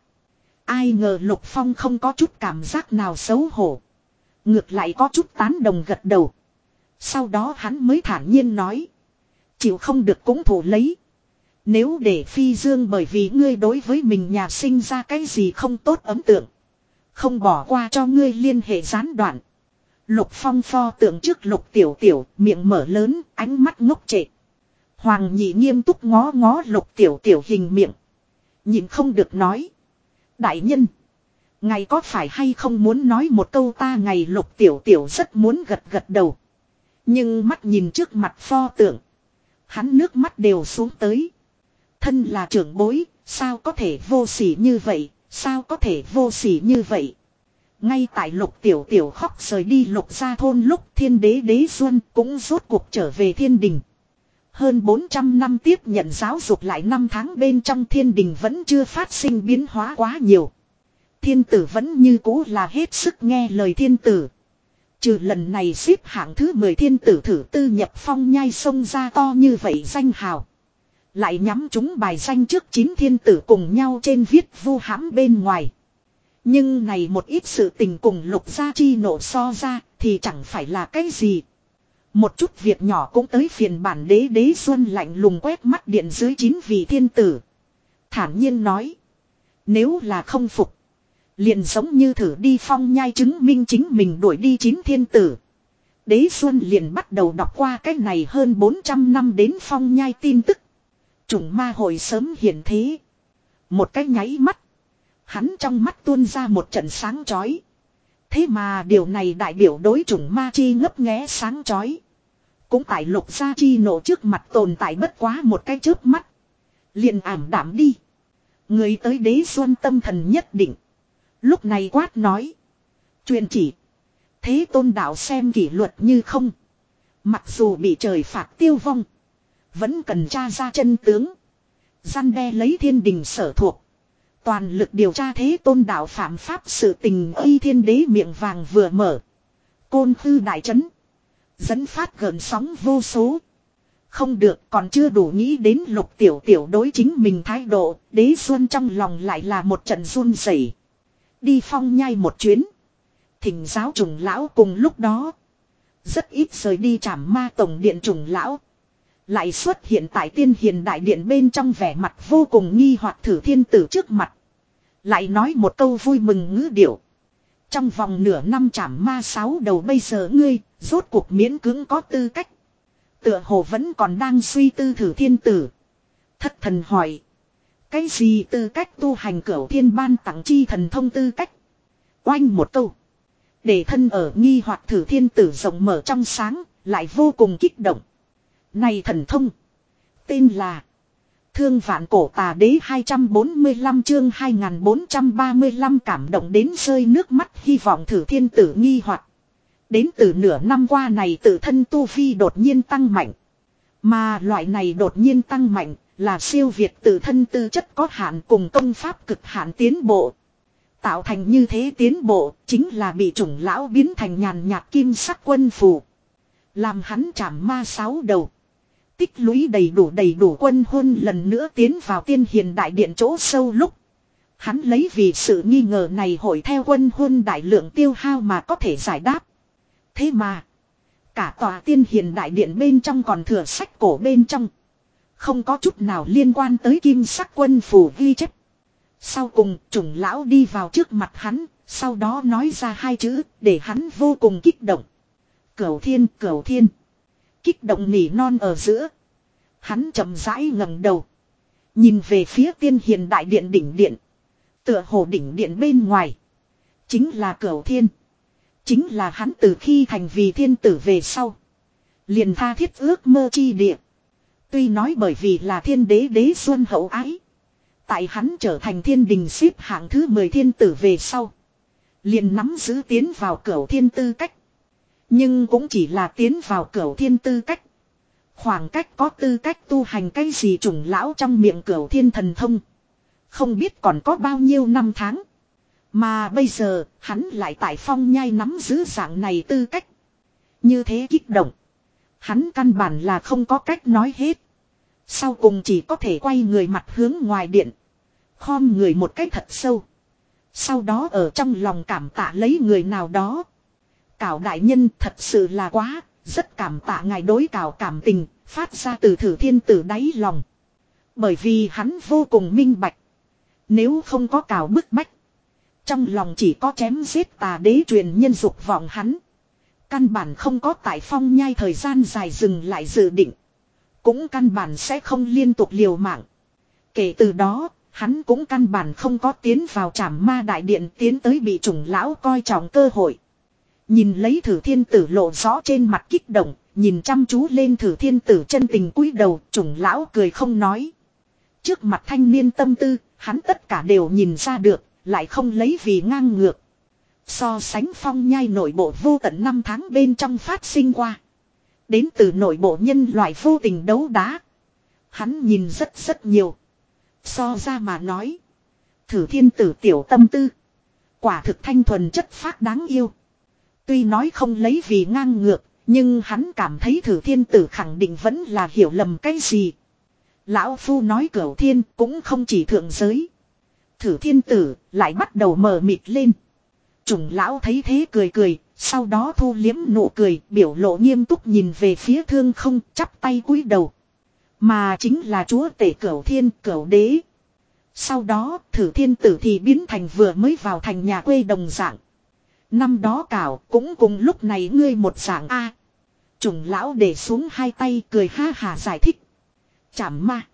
Ai ngờ Lục Phong không có chút cảm giác nào xấu hổ. Ngược lại có chút tán đồng gật đầu. Sau đó hắn mới thản nhiên nói. Chịu không được cũng thủ lấy. Nếu để phi dương bởi vì ngươi đối với mình nhà sinh ra cái gì không tốt ấn tượng. Không bỏ qua cho ngươi liên hệ gián đoạn. Lục Phong pho tượng trước Lục tiểu tiểu, miệng mở lớn, ánh mắt ngốc trệ. Hoàng nhị nghiêm túc ngó ngó Lục tiểu tiểu hình miệng. Nhìn không được nói. Đại nhân. Ngài có phải hay không muốn nói một câu ta? Ngày Lục tiểu tiểu rất muốn gật gật đầu. Nhưng mắt nhìn trước mặt pho tượng. Hắn nước mắt đều xuống tới. Thân là trưởng bối, sao có thể vô sỉ như vậy, sao có thể vô sỉ như vậy. Ngay tại Lục tiểu tiểu khóc rời đi Lục gia thôn lúc Thiên đế Đế Xuân cũng rốt cuộc trở về thiên đình. Hơn bốn trăm năm tiếp nhận giáo dục lại năm tháng bên trong thiên đình vẫn chưa phát sinh biến hóa quá nhiều. Thiên tử vẫn như cũ là hết sức nghe lời thiên tử. Trừ lần này xếp hạng thứ mười thiên tử thử tư nhập phong nhai sông ra to như vậy danh hào. Lại nhắm chúng bài danh trước chín thiên tử cùng nhau trên viết vu hãm bên ngoài. Nhưng này một ít sự tình cùng Lục gia chi nộ so ra thì chẳng phải là cái gì. Một chút việc nhỏ cũng tới phiền bản đế Đế Xuân lạnh lùng quét mắt điện dưới chín vị thiên tử. Thản nhiên nói. Nếu là không phục. Liền giống như thử đi phong nhai chứng minh chính mình đuổi đi chín thiên tử. Đế Xuân liền bắt đầu đọc qua cái này hơn bốn trăm năm đến phong nhai tin tức. Chủng ma hồi sớm hiện thế. Một cái nháy mắt. Hắn trong mắt tuôn ra một trận sáng chói. Thế mà điều này đại biểu đối chủng ma chi ngấp nghé sáng chói. Cũng tại Lục gia chi nộ trước mặt tồn tại bất quá một cái chớp mắt. Liền ảm đạm đi. Người tới Đế Xuân tâm thần nhất định. Lúc này quát nói. Truyền chỉ. Thế Tôn đạo xem kỷ luật như không. Mặc dù bị trời phạt tiêu vong. Vẫn cần tra ra chân tướng. Răn đe lấy thiên đình sở thuộc. Toàn lực điều tra Thế Tôn đạo phạm pháp sự tình. Y thiên đế miệng vàng vừa mở. Côn khư đại trấn. Dẫn phát gợn sóng vô số. Không được, còn chưa đủ nghĩ đến Lục tiểu tiểu đối chính mình thái độ. Đế Xuân trong lòng lại là một trận run rẩy. Đi phong nhai một chuyến. Thỉnh giáo trùng lão cùng lúc đó. Rất ít rời đi trảm ma tổng điện trùng lão. Lại xuất hiện tại tiên hiền đại điện bên trong vẻ mặt vô cùng nghi hoặc thử thiên tử trước mặt. Lại nói một câu vui mừng ngữ điệu. Trong vòng nửa năm trảm ma sáu đầu bây giờ ngươi, rốt cuộc miễn cưỡng có tư cách. Tựa hồ vẫn còn đang suy tư thử thiên tử. Thất thần hỏi. Cái gì tư cách tu hành cửu thiên ban tặng chi thần thông tư cách? Oanh một câu. Để thân ở nghi hoặc thử thiên tử rộng mở trong sáng, lại vô cùng kích động. Này thần thông. Tên là. Thương vạn cổ tà đế hai trăm bốn mươi lăm chương hai nghìn bốn trăm ba mươi lăm cảm động đến rơi nước mắt hy vọng thử thiên tử nghi hoặc. Đến từ nửa năm qua này tự thân tu vi đột nhiên tăng mạnh. Mà loại này đột nhiên tăng mạnh là siêu việt tự thân tư chất có hạn cùng công pháp cực hạn tiến bộ. Tạo thành như thế tiến bộ chính là bị chủng lão biến thành nhàn nhạt kim sắc quân phù. Làm hắn chảm ma sáu đầu. Tích lũy đầy đủ đầy đủ quân huân lần nữa tiến vào tiên hiền đại điện chỗ sâu lúc. Hắn lấy vì sự nghi ngờ này hội theo quân huân đại lượng tiêu hao mà có thể giải đáp. Thế mà. Cả tòa tiên hiền đại điện bên trong còn thừa sách cổ bên trong. Không có chút nào liên quan tới kim sắc quân phủ ghi chép. Sau cùng chủng lão đi vào trước mặt hắn. Sau đó nói ra hai chữ để hắn vô cùng kích động. Cửu thiên cửu thiên. Kích động nỉ non ở giữa. Hắn chậm rãi ngẩng đầu. Nhìn về phía tiên hiền đại điện đỉnh điện. Tựa hồ đỉnh điện bên ngoài. Chính là cửu thiên. Chính là hắn từ khi thành vì thiên tử về sau. Liền tha thiết ước mơ chi địa. Tuy nói bởi vì là thiên đế đế xuân hậu ái. Tại hắn trở thành thiên đình xếp hạng thứ mười thiên tử về sau. Liền nắm giữ tiến vào cửu thiên tư cách. Nhưng cũng chỉ là tiến vào cửu thiên tư cách. Khoảng cách có tư cách tu hành cái gì trùng lão trong miệng cửu thiên thần thông. Không biết còn có bao nhiêu năm tháng. Mà bây giờ hắn lại tại phong nhai nắm giữ dạng này tư cách. Như thế kích động. Hắn căn bản là không có cách nói hết. Sau cùng chỉ có thể quay người mặt hướng ngoài điện. Khom người một cách thật sâu. Sau đó ở trong lòng cảm tạ lấy người nào đó. Cảo đại nhân thật sự là quá, rất cảm tạ ngài đối cảo cảm tình, phát ra từ Thử Thiên Tử đáy lòng. Bởi vì hắn vô cùng minh bạch. Nếu không có cảo bức bách. Trong lòng chỉ có chém giết tà đế truyền nhân dục vọng hắn. Căn bản không có tại phong nhai thời gian dài dừng lại dự định. Cũng căn bản sẽ không liên tục liều mạng. Kể từ đó, hắn cũng căn bản không có tiến vào trảm ma đại điện tiến tới bị trùng lão coi trọng cơ hội. Nhìn lấy Thử Thiên Tử lộ rõ trên mặt kích động, nhìn chăm chú lên Thử Thiên Tử chân tình cúi đầu, trùng lão cười không nói. Trước mặt thanh niên tâm tư, hắn tất cả đều nhìn ra được, lại không lấy vì ngang ngược. So sánh phong nhai nội bộ vô tận năm tháng bên trong phát sinh qua. Đến từ nội bộ nhân loại vô tình đấu đá. Hắn nhìn rất rất nhiều. So ra mà nói. Thử Thiên Tử tiểu tâm tư. Quả thực thanh thuần chất phác đáng yêu. Tuy nói không lấy vì ngang ngược. Nhưng hắn cảm thấy Thử Thiên Tử khẳng định vẫn là hiểu lầm cái gì. Lão Phu nói cửu thiên cũng không chỉ thượng giới. Thử Thiên Tử lại bắt đầu mờ mịt lên. Trùng lão thấy thế cười cười. Sau đó thu liếm nụ cười, biểu lộ nghiêm túc nhìn về phía thương không, chắp tay cúi đầu. Mà chính là chúa tể cửu thiên, cửu đế. Sau đó, Thử Thiên Tử thì biến thành vừa mới vào thành nhà quê đồng dạng. Năm đó cảo, cũng cùng lúc này ngươi một dạng A. À, Trùng lão để xuống hai tay cười ha hà giải thích. Trảm ma.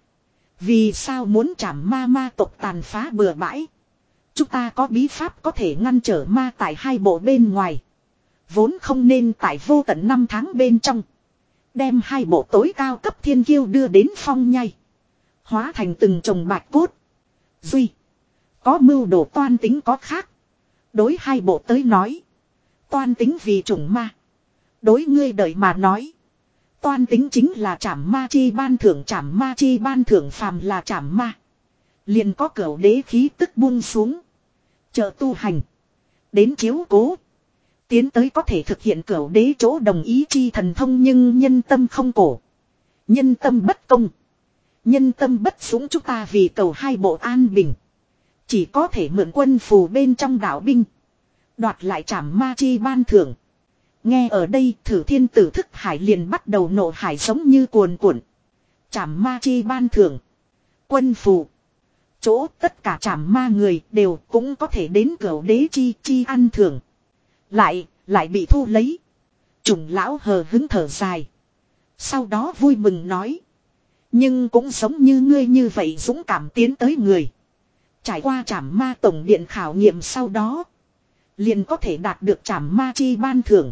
Vì sao muốn trảm ma ma tộc tàn phá bừa bãi? Chúng ta có bí pháp có thể ngăn trở ma tại hai bộ bên ngoài. Vốn không nên tại vô tận năm tháng bên trong. Đem hai bộ tối cao cấp thiên kiêu đưa đến phong nhai. Hóa thành từng chồng bạch cốt. Duy. Có mưu đồ toan tính có khác. Đối hai bộ tới nói. Toan tính vì chủng ma. Đối ngươi đợi mà nói. Toan tính chính là trảm ma chi ban thưởng trảm ma chi ban thưởng phàm là trảm ma. Liền có cửu đế khí tức buông xuống. Trợ tu hành. Đến chiếu cố. Tiến tới có thể thực hiện cửu đế chỗ đồng ý chi thần thông nhưng nhân tâm không cổ. Nhân tâm bất công. Nhân tâm bất sủng chúng ta vì cầu hai bộ an bình. Chỉ có thể mượn quân phù bên trong đạo binh. Đoạt lại trảm ma chi ban thưởng. Nghe ở đây Thử Thiên Tử thức hải liền bắt đầu nộ hải giống như cuồn cuộn. Trảm ma chi ban thưởng. Quân phù. Chỗ tất cả trảm ma người đều cũng có thể đến cửu đế chi chi ăn thưởng. Lại, lại bị thu lấy. Trùng lão hờ hứng thở dài. Sau đó vui mừng nói. Nhưng cũng giống như ngươi như vậy dũng cảm tiến tới người. Trải qua trảm ma tổng điện khảo nghiệm sau đó. Liền có thể đạt được trảm ma chi ban thưởng.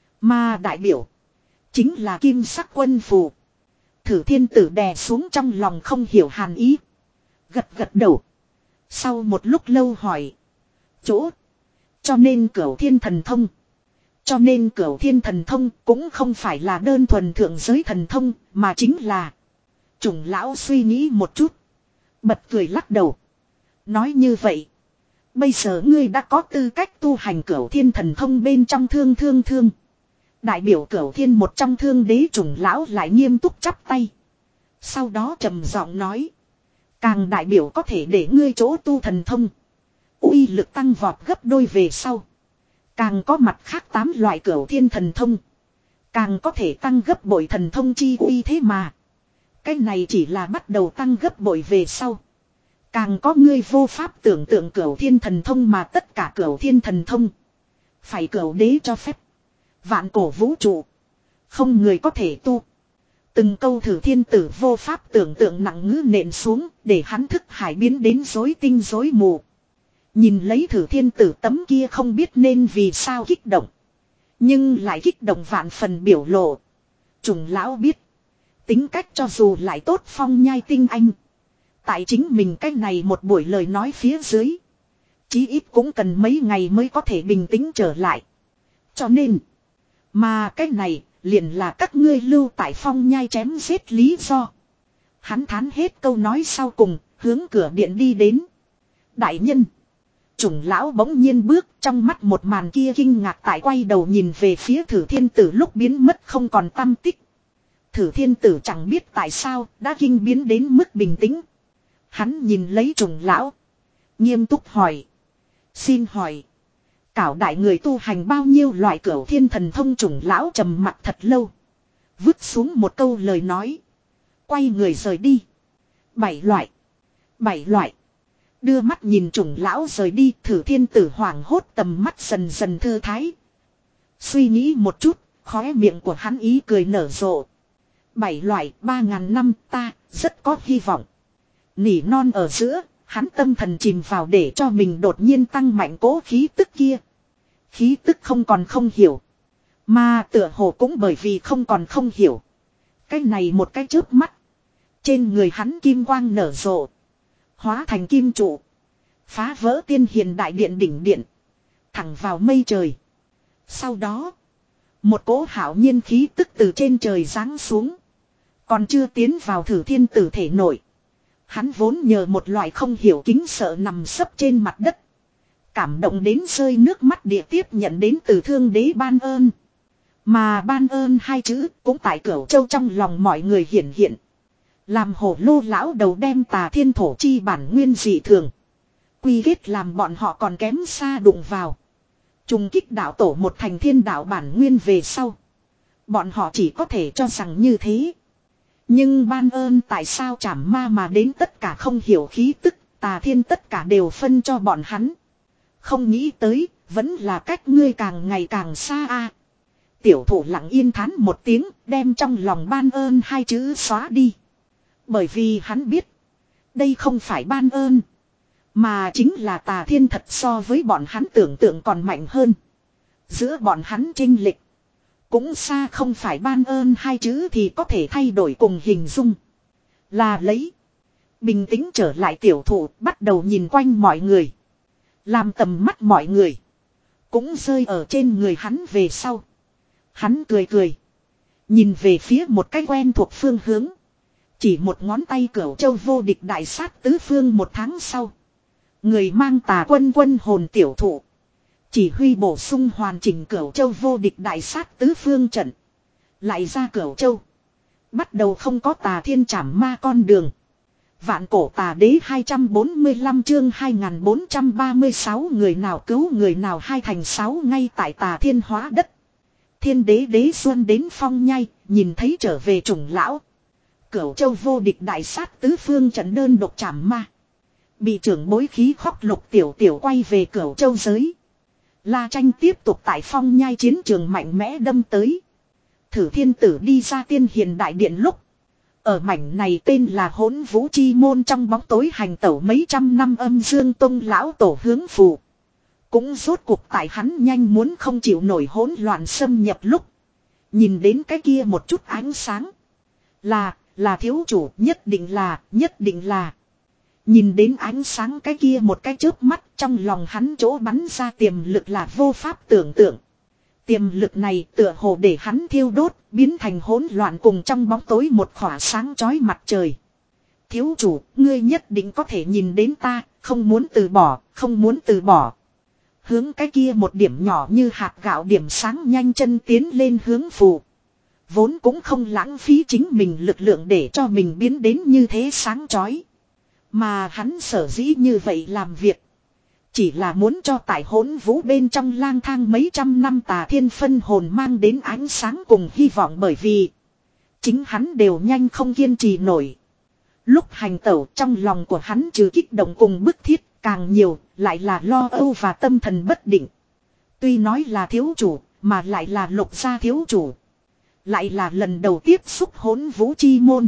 Mà đại biểu. Chính là kim sắc quân phù. Thử Thiên Tử đè xuống trong lòng không hiểu hàn ý. Gật gật đầu. Sau một lúc lâu hỏi. Chỗ. Cho nên cửu thiên thần thông. Cho nên cửu thiên thần thông cũng không phải là đơn thuần thượng giới thần thông. Mà chính là. Trùng lão suy nghĩ một chút. Bật cười lắc đầu. Nói như vậy. Bây giờ ngươi đã có tư cách tu hành cửu thiên thần thông bên trong thương thương thương. Đại biểu cửu thiên một trong thương đế trùng lão lại nghiêm túc chắp tay. Sau đó trầm giọng nói. Càng đại biểu có thể để ngươi chỗ tu thần thông. Uy lực tăng vọt gấp đôi về sau. Càng có mặt khác tám loại cửu thiên thần thông. Càng có thể tăng gấp bội thần thông chi uy thế mà. Cái này chỉ là bắt đầu tăng gấp bội về sau. Càng có ngươi vô pháp tưởng tượng cửu thiên thần thông mà tất cả cửu thiên thần thông. Phải cửu đế cho phép. Vạn cổ vũ trụ. Không người có thể tu. Từng câu Thử Thiên Tử vô pháp tưởng tượng nặng ngữ nện xuống. Để hắn thức hải biến đến rối tinh rối mù. Nhìn lấy Thử Thiên Tử tấm kia không biết nên vì sao kích động. Nhưng lại kích động vạn phần biểu lộ. Trùng lão biết. Tính cách cho dù lại tốt phong nhai tinh anh. Tại chính mình cách này một buổi lời nói phía dưới. Chí ít cũng cần mấy ngày mới có thể bình tĩnh trở lại. Cho nên. Mà cách này liền là các ngươi lưu tại phong nhai chém giết lý do. Hắn thán hết câu nói sau cùng, hướng cửa điện đi đến. Đại nhân. Chủng lão bỗng nhiên bước, trong mắt một màn kia kinh ngạc tại quay đầu nhìn về phía Thử Thiên Tử lúc biến mất không còn tăm tích. Thử Thiên Tử chẳng biết tại sao đã kinh biến đến mức bình tĩnh. Hắn nhìn lấy chủng lão. Nghiêm túc hỏi. Xin hỏi. Cảo đại người tu hành bao nhiêu loại cửu thiên thần thông? Chủng lão trầm mặt thật lâu. Vứt xuống một câu lời nói. Quay người rời đi. Bảy loại. Bảy loại. Đưa mắt nhìn chủng lão rời đi. Thử Thiên Tử hoảng hốt, tầm mắt dần dần thư thái. Suy nghĩ một chút. Khóe miệng của hắn ý cười nở rộ. Bảy loại, ba ngàn năm ta rất có hy vọng. Nỉ non ở giữa. Hắn tâm thần chìm vào để cho mình đột nhiên tăng mạnh cố khí tức kia. Khí tức không còn không hiểu. Mà tựa hồ cũng bởi vì không còn không hiểu. Cái này một cái chớp mắt. Trên người hắn kim quang nở rộ. Hóa thành kim trụ. Phá vỡ tiên hiền đại điện đỉnh điện. Thẳng vào mây trời. Sau đó. Một cỗ hảo nhiên khí tức từ trên trời giáng xuống. Còn chưa tiến vào Thử Thiên Tử thể nội. Hắn vốn nhờ một loại không hiểu kính sợ nằm sấp trên mặt đất. Cảm động đến rơi nước mắt địa tiếp nhận đến từ Thương Đế ban ơn. Mà ban ơn hai chữ cũng tại Cửu Châu trong lòng mọi người hiển hiện. Làm hổ lô lão đầu đem Tà Thiên Thổ chi bản nguyên dị thường. Quy kết làm bọn họ còn kém xa đụng vào. Trùng kích đạo tổ một thành thiên đạo bản nguyên về sau. Bọn họ chỉ có thể cho rằng như thế. Nhưng ban ơn tại sao chảm ma mà đến tất cả không hiểu khí tức, Tà Thiên tất cả đều phân cho bọn hắn. Không nghĩ tới, vẫn là cách ngươi càng ngày càng xa a. Tiểu thủ lặng yên thán một tiếng, đem trong lòng ban ơn hai chữ xóa đi. Bởi vì hắn biết, đây không phải ban ơn, mà chính là Tà Thiên thật so với bọn hắn tưởng tượng còn mạnh hơn. Giữa bọn hắn chênh lệch cũng xa không phải ban ơn hai chữ thì có thể thay đổi cùng hình dung. Là lấy. Bình tĩnh trở lại tiểu thủ bắt đầu nhìn quanh mọi người. Làm tầm mắt mọi người. Cũng rơi ở trên người hắn về sau. Hắn cười cười. Nhìn về phía một cái quen thuộc phương hướng. Chỉ một ngón tay Cửu Châu vô địch đại sát tứ phương một tháng sau. Người mang Tà quân quân hồn tiểu thủ. Chỉ huy bổ sung hoàn chỉnh Cửu Châu vô địch đại sát tứ phương trận. Lại ra Cửu Châu. Bắt đầu không có Tà Thiên trảm ma con đường. Vạn cổ tà đế hai trăm bốn mươi lăm chương hai nghìn bốn trăm ba mươi sáu người nào cứu người nào hai thành sáu ngay tại Tà Thiên hóa đất. Thiên đế đế xuân đến phong nhai, nhìn thấy trở về chủng lão. Cửu Châu vô địch đại sát tứ phương trận đơn độc trảm ma. Bị trưởng bối khí khóc lục tiểu tiểu quay về Cửu Châu giới. La Tranh tiếp tục tại phong nhai chiến trường mạnh mẽ đâm tới. Thử Thiên Tử đi ra tiên hiền đại điện lúc. Ở mảnh này tên là Hỗn Vũ Chi Môn trong bóng tối hành tẩu mấy trăm năm Âm Dương Tông lão tổ hướng phù. Cũng rốt cuộc tại hắn nhanh muốn không chịu nổi hỗn loạn xâm nhập lúc. Nhìn đến cái kia một chút ánh sáng. Là, là thiếu chủ, nhất định là, nhất định là. Nhìn đến ánh sáng cái kia một cái chớp mắt trong lòng hắn chỗ bắn ra tiềm lực là vô pháp tưởng tượng. Tiềm lực này tựa hồ để hắn thiêu đốt, biến thành hỗn loạn cùng trong bóng tối một khỏa sáng chói mặt trời. Thiếu chủ, ngươi nhất định có thể nhìn đến ta, không muốn từ bỏ, không muốn từ bỏ. Hướng cái kia một điểm nhỏ như hạt gạo điểm sáng nhanh chân tiến lên hướng phù. Vốn cũng không lãng phí chính mình lực lượng để cho mình biến đến như thế sáng chói. Mà hắn sở dĩ như vậy làm việc. Chỉ là muốn cho tại hỗn vũ bên trong lang thang mấy trăm năm Tà Thiên phân hồn mang đến ánh sáng cùng hy vọng, bởi vì chính hắn đều nhanh không kiên trì nổi. Lúc hành tẩu trong lòng của hắn trừ kích động cùng bức thiết càng nhiều lại là lo âu và tâm thần bất định. Tuy nói là thiếu chủ mà lại là Lục gia thiếu chủ. Lại là lần đầu tiếp xúc hỗn vũ chi môn.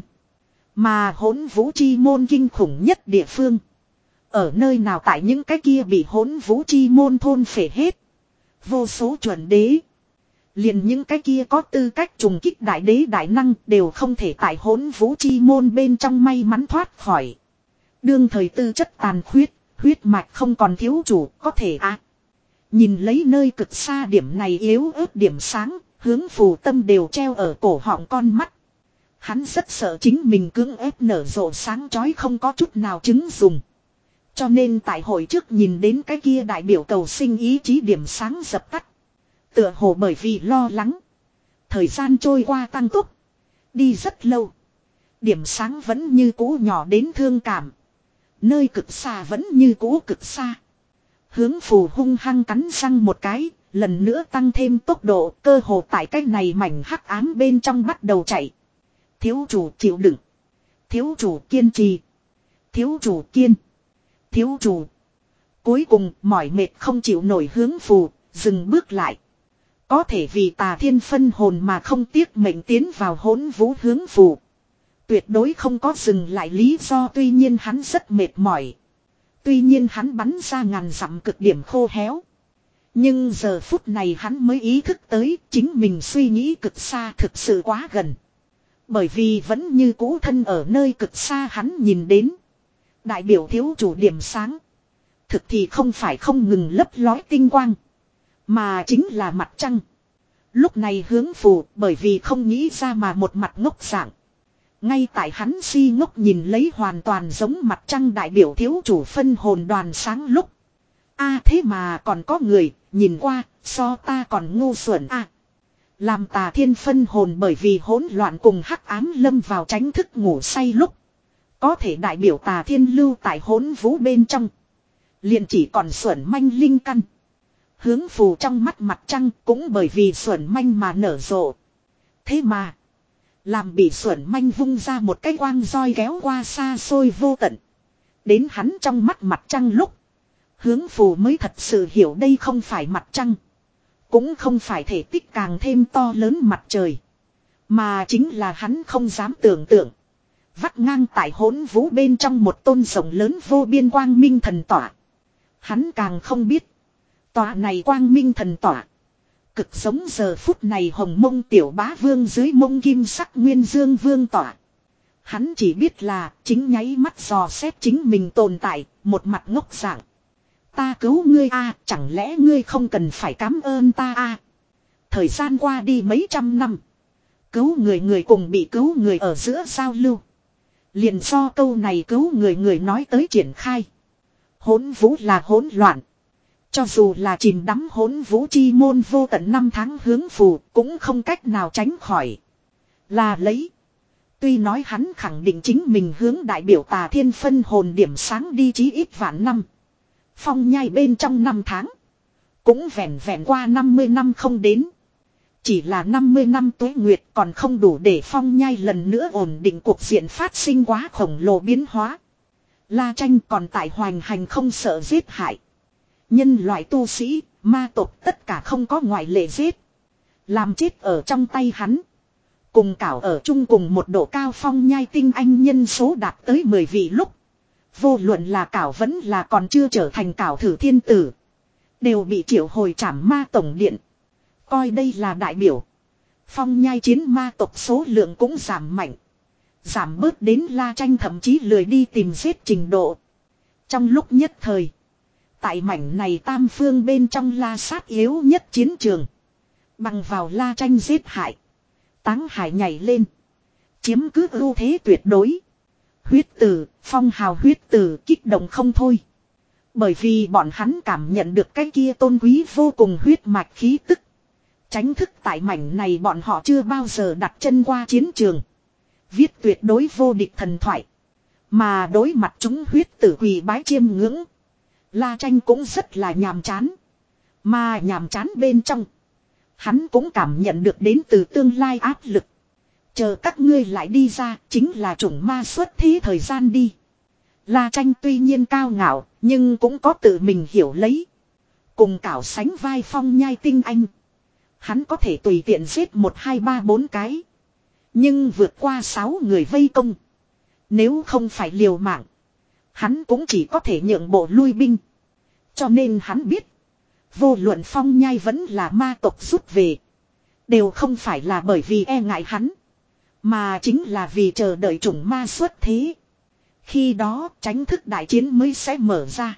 Mà hỗn vũ chi môn kinh khủng nhất địa phương. Ở nơi nào tại những cái kia bị hỗn vũ chi môn thôn phệ hết. Vô số chuẩn đế. Liền những cái kia có tư cách trùng kích đại đế đại năng đều không thể tại hỗn vũ chi môn bên trong may mắn thoát khỏi. Đương thời tư chất tàn khuyết, huyết mạch không còn thiếu chủ, có thể à. Nhìn lấy nơi cực xa điểm này yếu ớt điểm sáng, hướng phù tâm đều treo ở cổ họng con mắt. Hắn rất sợ chính mình cưỡng ép nở rộ sáng chói không có chút nào chứng dùng. Cho nên tại hội trước nhìn đến cái kia đại biểu cầu sinh ý chí điểm sáng dập tắt. Tựa hồ bởi vì lo lắng. Thời gian trôi qua tăng tốc. Đi rất lâu. Điểm sáng vẫn như cũ nhỏ đến thương cảm. Nơi cực xa vẫn như cũ cực xa. Hướng phù hung hăng cắn răng một cái. Lần nữa tăng thêm tốc độ. Cơ hồ tại cái này mảnh hắc ám bên trong bắt đầu chạy. Thiếu chủ chịu đựng. Thiếu chủ kiên trì. Thiếu chủ kiên. Thiếu chủ. Cuối cùng mỏi mệt không chịu nổi hướng phù. Dừng bước lại. Có thể vì tà thiên phân hồn mà không tiếc mệnh tiến vào hỗn vũ hướng phù. Tuyệt đối không có dừng lại lý do, tuy nhiên hắn rất mệt mỏi. Tuy nhiên hắn bắn ra ngàn dặm cực điểm khô héo. Nhưng giờ phút này hắn mới ý thức tới chính mình suy nghĩ cực xa thực sự quá gần. Bởi vì vẫn như cũ thân ở nơi cực xa hắn nhìn đến. Đại biểu thiếu chủ điểm sáng. Thực thì không phải không ngừng lấp lói tinh quang. Mà chính là mặt trăng. Lúc này hướng phù bởi vì không nghĩ ra mà một mặt ngốc dạng. Ngay tại hắn si ngốc nhìn lấy hoàn toàn giống mặt trăng đại biểu thiếu chủ phân hồn đoàn sáng lúc. A à, thế mà còn có người nhìn qua so ta còn ngu xuẩn a à. Làm tà thiên phân hồn bởi vì hỗn loạn cùng hắc ám lâm vào tránh thức ngủ say lúc. Có thể đại biểu tà thiên lưu tại hỗn vũ bên trong. Liền chỉ còn xuẩn manh linh căn. Hướng phù trong mắt mặt trăng cũng bởi vì xuẩn manh mà nở rộ. Thế mà. Làm bị xuẩn manh vung ra một cái quang roi kéo qua xa xôi vô tận. Đến hắn trong mắt mặt trăng lúc. Hướng phù mới thật sự hiểu đây không phải mặt trăng. Cũng không phải thể tích càng thêm to lớn mặt trời. Mà chính là hắn không dám tưởng tượng. Vắt ngang tại hỗn vũ bên trong một tôn rộng lớn vô biên quang minh thần tỏa. Hắn càng không biết. Tòa này quang minh thần tỏa. Cực giống giờ phút này hồng mông tiểu bá vương dưới mông kim sắc nguyên dương vương tỏa. Hắn chỉ biết là chính nháy mắt dò xét chính mình tồn tại, một mặt ngốc dạng. Ta cứu ngươi a, chẳng lẽ ngươi không cần phải cảm ơn ta a? Thời gian qua đi mấy trăm năm. Cứu người người cùng bị cứu người ở giữa giao lưu. Liền do câu này cứu người người nói tới triển khai. Hỗn vũ là hỗn loạn. Cho dù là chìm đắm hỗn vũ chi môn vô tận năm tháng hướng phù cũng không cách nào tránh khỏi. Là lấy. Tuy nói hắn khẳng định chính mình hướng đại biểu tà thiên phân hồn điểm sáng đi chí ít vạn năm. Phong nhai bên trong năm tháng. Cũng vẹn vẹn qua năm mươi năm không đến. Chỉ là năm mươi năm tuế nguyệt còn không đủ để phong nhai lần nữa ổn định cuộc diện phát sinh quá khổng lồ biến hóa. La Tranh còn tại hoành hành không sợ giết hại. Nhân loại tu sĩ, ma tộc tất cả không có ngoại lệ giết. Làm chết ở trong tay hắn. Cùng cảo ở chung cùng một độ cao phong nhai tinh anh nhân số đạt tới mười vị lúc. Vô luận là cảo vẫn là còn chưa trở thành cảo thử thiên tử. Đều bị triệu hồi trảm ma tổng điện. Coi đây là đại biểu. Phong nhai chiến ma tộc số lượng cũng giảm mạnh. Giảm bớt đến La Tranh thậm chí lười đi tìm giết trình độ. Trong lúc nhất thời. Tại mảnh này tam phương bên trong la sát yếu nhất chiến trường. Bằng vào La Tranh giết hại. Táng hải nhảy lên. Chiếm cứ ưu thế tuyệt đối. Huyết tử, phong hào huyết tử kích động không thôi. Bởi vì bọn hắn cảm nhận được cái kia tôn quý vô cùng huyết mạch khí tức. Tránh thức tại mảnh này bọn họ chưa bao giờ đặt chân qua chiến trường. Viết tuyệt đối vô địch thần thoại. Mà đối mặt chúng huyết tử quỳ bái chiêm ngưỡng. La Tranh cũng rất là nhàm chán. Mà nhàm chán bên trong. Hắn cũng cảm nhận được đến từ tương lai áp lực. Chờ các ngươi lại đi ra chính là chủng ma xuất thế thời gian đi. La Tranh tuy nhiên cao ngạo nhưng cũng có tự mình hiểu lấy. Cùng cảo sánh vai phong nhai tinh anh. Hắn có thể tùy tiện giết một hai ba bốn cái. Nhưng vượt qua sáu người vây công. Nếu không phải liều mạng. Hắn cũng chỉ có thể nhượng bộ lui binh. Cho nên hắn biết. Vô luận phong nhai vẫn là ma tộc rút về. Đều không phải là bởi vì e ngại hắn. Mà chính là vì chờ đợi chủng ma xuất thế. Khi đó tránh thức đại chiến mới sẽ mở ra.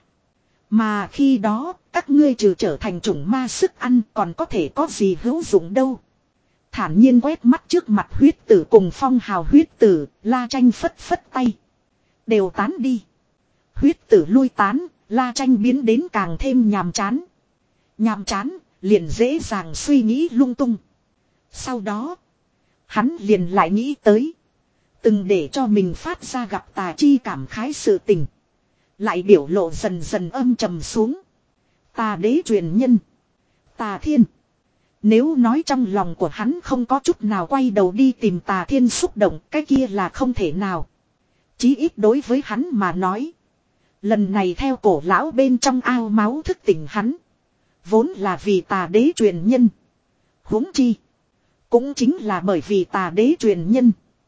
Mà khi đó các ngươi trừ trở thành chủng ma sức ăn còn có thể có gì hữu dụng đâu. Thản nhiên quét mắt trước mặt huyết tử cùng phong hào huyết tử, La Tranh phất phất tay. Đều tán đi. Huyết tử lui tán, La Tranh biến đến càng thêm nhàm chán. Nhàm chán, liền dễ dàng suy nghĩ lung tung. Sau đó, hắn liền lại nghĩ tới. Từng để cho mình phát ra gặp tà chi cảm khái sự tình. Lại biểu lộ dần dần âm trầm xuống. Tà đế truyền nhân. Tà thiên. Nếu nói trong lòng của hắn không có chút nào quay đầu đi tìm tà thiên xúc động, cái kia là không thể nào. Chí ít đối với hắn mà nói. Lần này theo cổ lão bên trong ao máu thức tỉnh hắn. Vốn là vì tà đế truyền nhân. Huống chi. Cũng chính là bởi vì tà đế truyền nhân.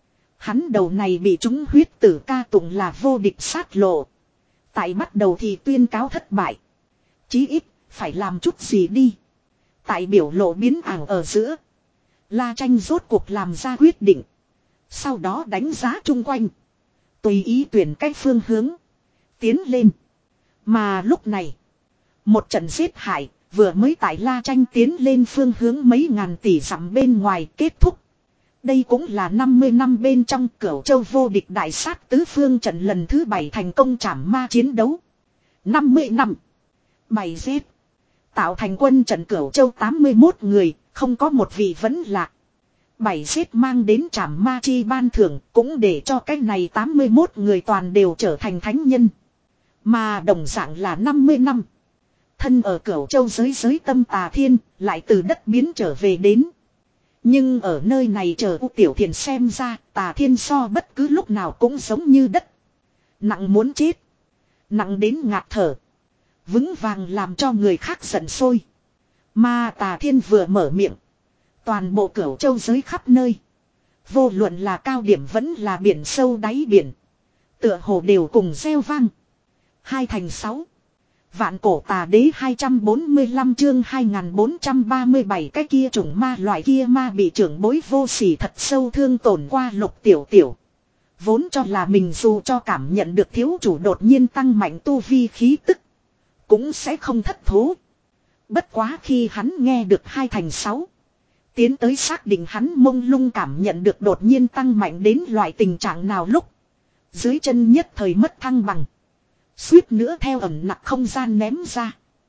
Hắn đầu này bị chúng huyết tử ca tụng là vô địch sát lộ. Tại bắt đầu thì tuyên cáo thất bại. Chí ít, phải làm chút gì đi. Tại biểu lộ biến ảo ở giữa. La Tranh rốt cuộc làm ra quyết định. Sau đó đánh giá chung quanh. Tùy ý tuyển cách phương hướng. Tiến lên. Mà lúc này. Một trận giết hại. Vừa mới tại La Tranh tiến lên phương hướng mấy ngàn tỷ dặm bên ngoài kết thúc. Đây cũng là năm mươi năm bên trong Cửu Châu vô địch đại sát tứ phương trận lần thứ bảy thành công trảm ma chiến đấu. năm mươi năm. Bảy giết. Tạo thành quân trận Cửu Châu tám mươi mốt người, không có một vị vẫn lạc. Bảy giết mang đến trảm ma chi ban thưởng cũng để cho cái này tám mươi mốt người toàn đều trở thành thánh nhân. Mà đồng dạng là năm mươi năm. Thân ở Cửu Châu giới giới tâm tà thiên, lại từ đất biến trở về đến. Nhưng ở nơi này chờ U Tiểu Thiền xem ra, tà thiên so bất cứ lúc nào cũng giống như đất. Nặng muốn chết. Nặng đến ngạt thở. Vững vàng làm cho người khác giận sôi. Mà tà thiên vừa mở miệng. Toàn bộ Cửu Châu giới khắp nơi. Vô luận là cao điểm vẫn là biển sâu đáy biển. Tựa hồ đều cùng reo vang. Hai thành sáu. Vạn cổ tà đế hai trăm bốn mươi lăm chương hai nghìn bốn trăm ba mươi bảy cái kia chủng ma loại kia ma bị trưởng bối vô sỉ thật sâu thương tổn qua Lục Tiểu Tiểu. Vốn cho là mình dù cho cảm nhận được thiếu chủ đột nhiên tăng mạnh tu vi khí tức. Cũng sẽ không thất thố. Bất quá khi hắn nghe được hai thành sáu. Tiến tới xác định hắn mông lung cảm nhận được đột nhiên tăng mạnh đến loại tình trạng nào lúc. Dưới chân nhất thời mất thăng bằng. Suýt nữa theo ẩm nặng không gian ném ra.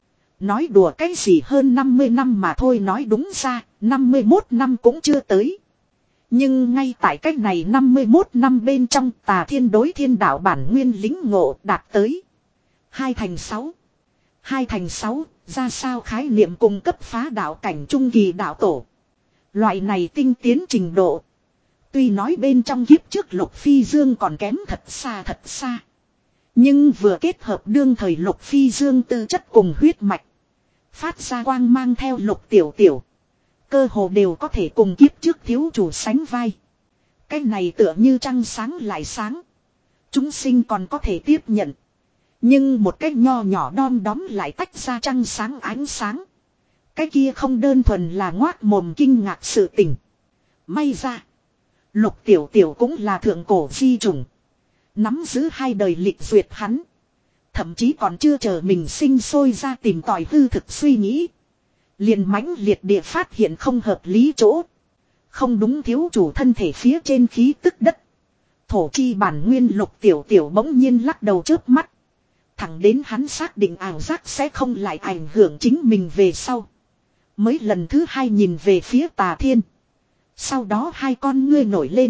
Nói đùa cái gì hơn năm mươi năm mà thôi, nói đúng ra, năm mươi mốt năm cũng chưa tới. Nhưng ngay tại cách này năm mươi mốt năm bên trong tà thiên đối thiên đạo bản nguyên lính ngộ đạt tới. Hai thành sáu. Hai thành sáu, ra sao khái niệm cung cấp phá đạo cảnh trung kỳ đạo tổ. Loại này tinh tiến trình độ. Tuy nói bên trong kiếp trước Lục Phi Dương còn kém thật xa thật xa. Nhưng vừa kết hợp đương thời Lục Phi Dương tư chất cùng huyết mạch. Phát ra quang mang theo Lục Tiểu Tiểu. Cơ hồ đều có thể cùng kiếp trước thiếu chủ sánh vai. Cái này tựa như trăng sáng lại sáng. Chúng sinh còn có thể tiếp nhận. Nhưng một cái nho nhỏ đom đóm lại tách ra trăng sáng ánh sáng. Cái kia không đơn thuần là ngoác mồm kinh ngạc sự tình. May ra. Lục Tiểu Tiểu cũng là thượng cổ di chủng. Nắm giữ hai đời lịch duyệt hắn. Thậm chí còn chưa chờ mình sinh sôi ra tìm tòi hư thực suy nghĩ. Liền mãnh liệt địa phát hiện không hợp lý chỗ. Không đúng thiếu chủ thân thể phía trên khí tức đất. Thổ chi bản nguyên Lục Tiểu Tiểu bỗng nhiên lắc đầu chớp mắt. Thẳng đến hắn xác định ảo giác sẽ không lại ảnh hưởng chính mình về sau. Mới lần thứ hai nhìn về phía tà thiên. Sau đó hai con ngươi nổi lên.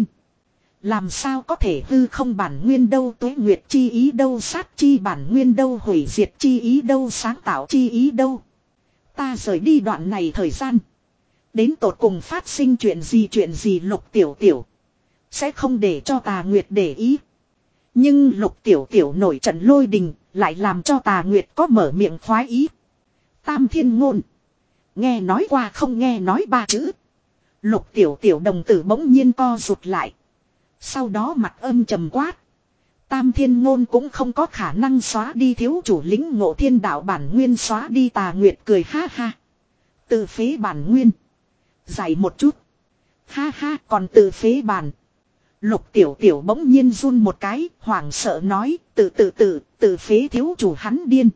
Làm sao có thể hư không bản nguyên đâu, tuế nguyệt chi ý đâu, sát chi bản nguyên đâu, hủy diệt chi ý đâu, sáng tạo chi ý đâu. Ta rời đi đoạn này thời gian. Đến tột cùng phát sinh chuyện gì chuyện gì Lục Tiểu Tiểu. Sẽ không để cho tà nguyệt để ý. Nhưng Lục Tiểu Tiểu nổi trận lôi đình. Lại làm cho tà nguyệt có mở miệng khoái ý. Tam thiên ngôn. Nghe nói qua không nghe nói ba chữ. Lục Tiểu Tiểu đồng tử bỗng nhiên co rụt lại. Sau đó mặt âm trầm quát. Tam thiên ngôn cũng không có khả năng xóa đi thiếu chủ lính ngộ thiên đạo bản nguyên, xóa đi tà nguyệt cười ha ha. Từ phế bản nguyên. Giải một chút. Ha ha, còn tự phế bàn. Lục tiểu tiểu bỗng nhiên run một cái, hoảng sợ nói, tự tự tự, tự phế thiếu chủ hắn điên.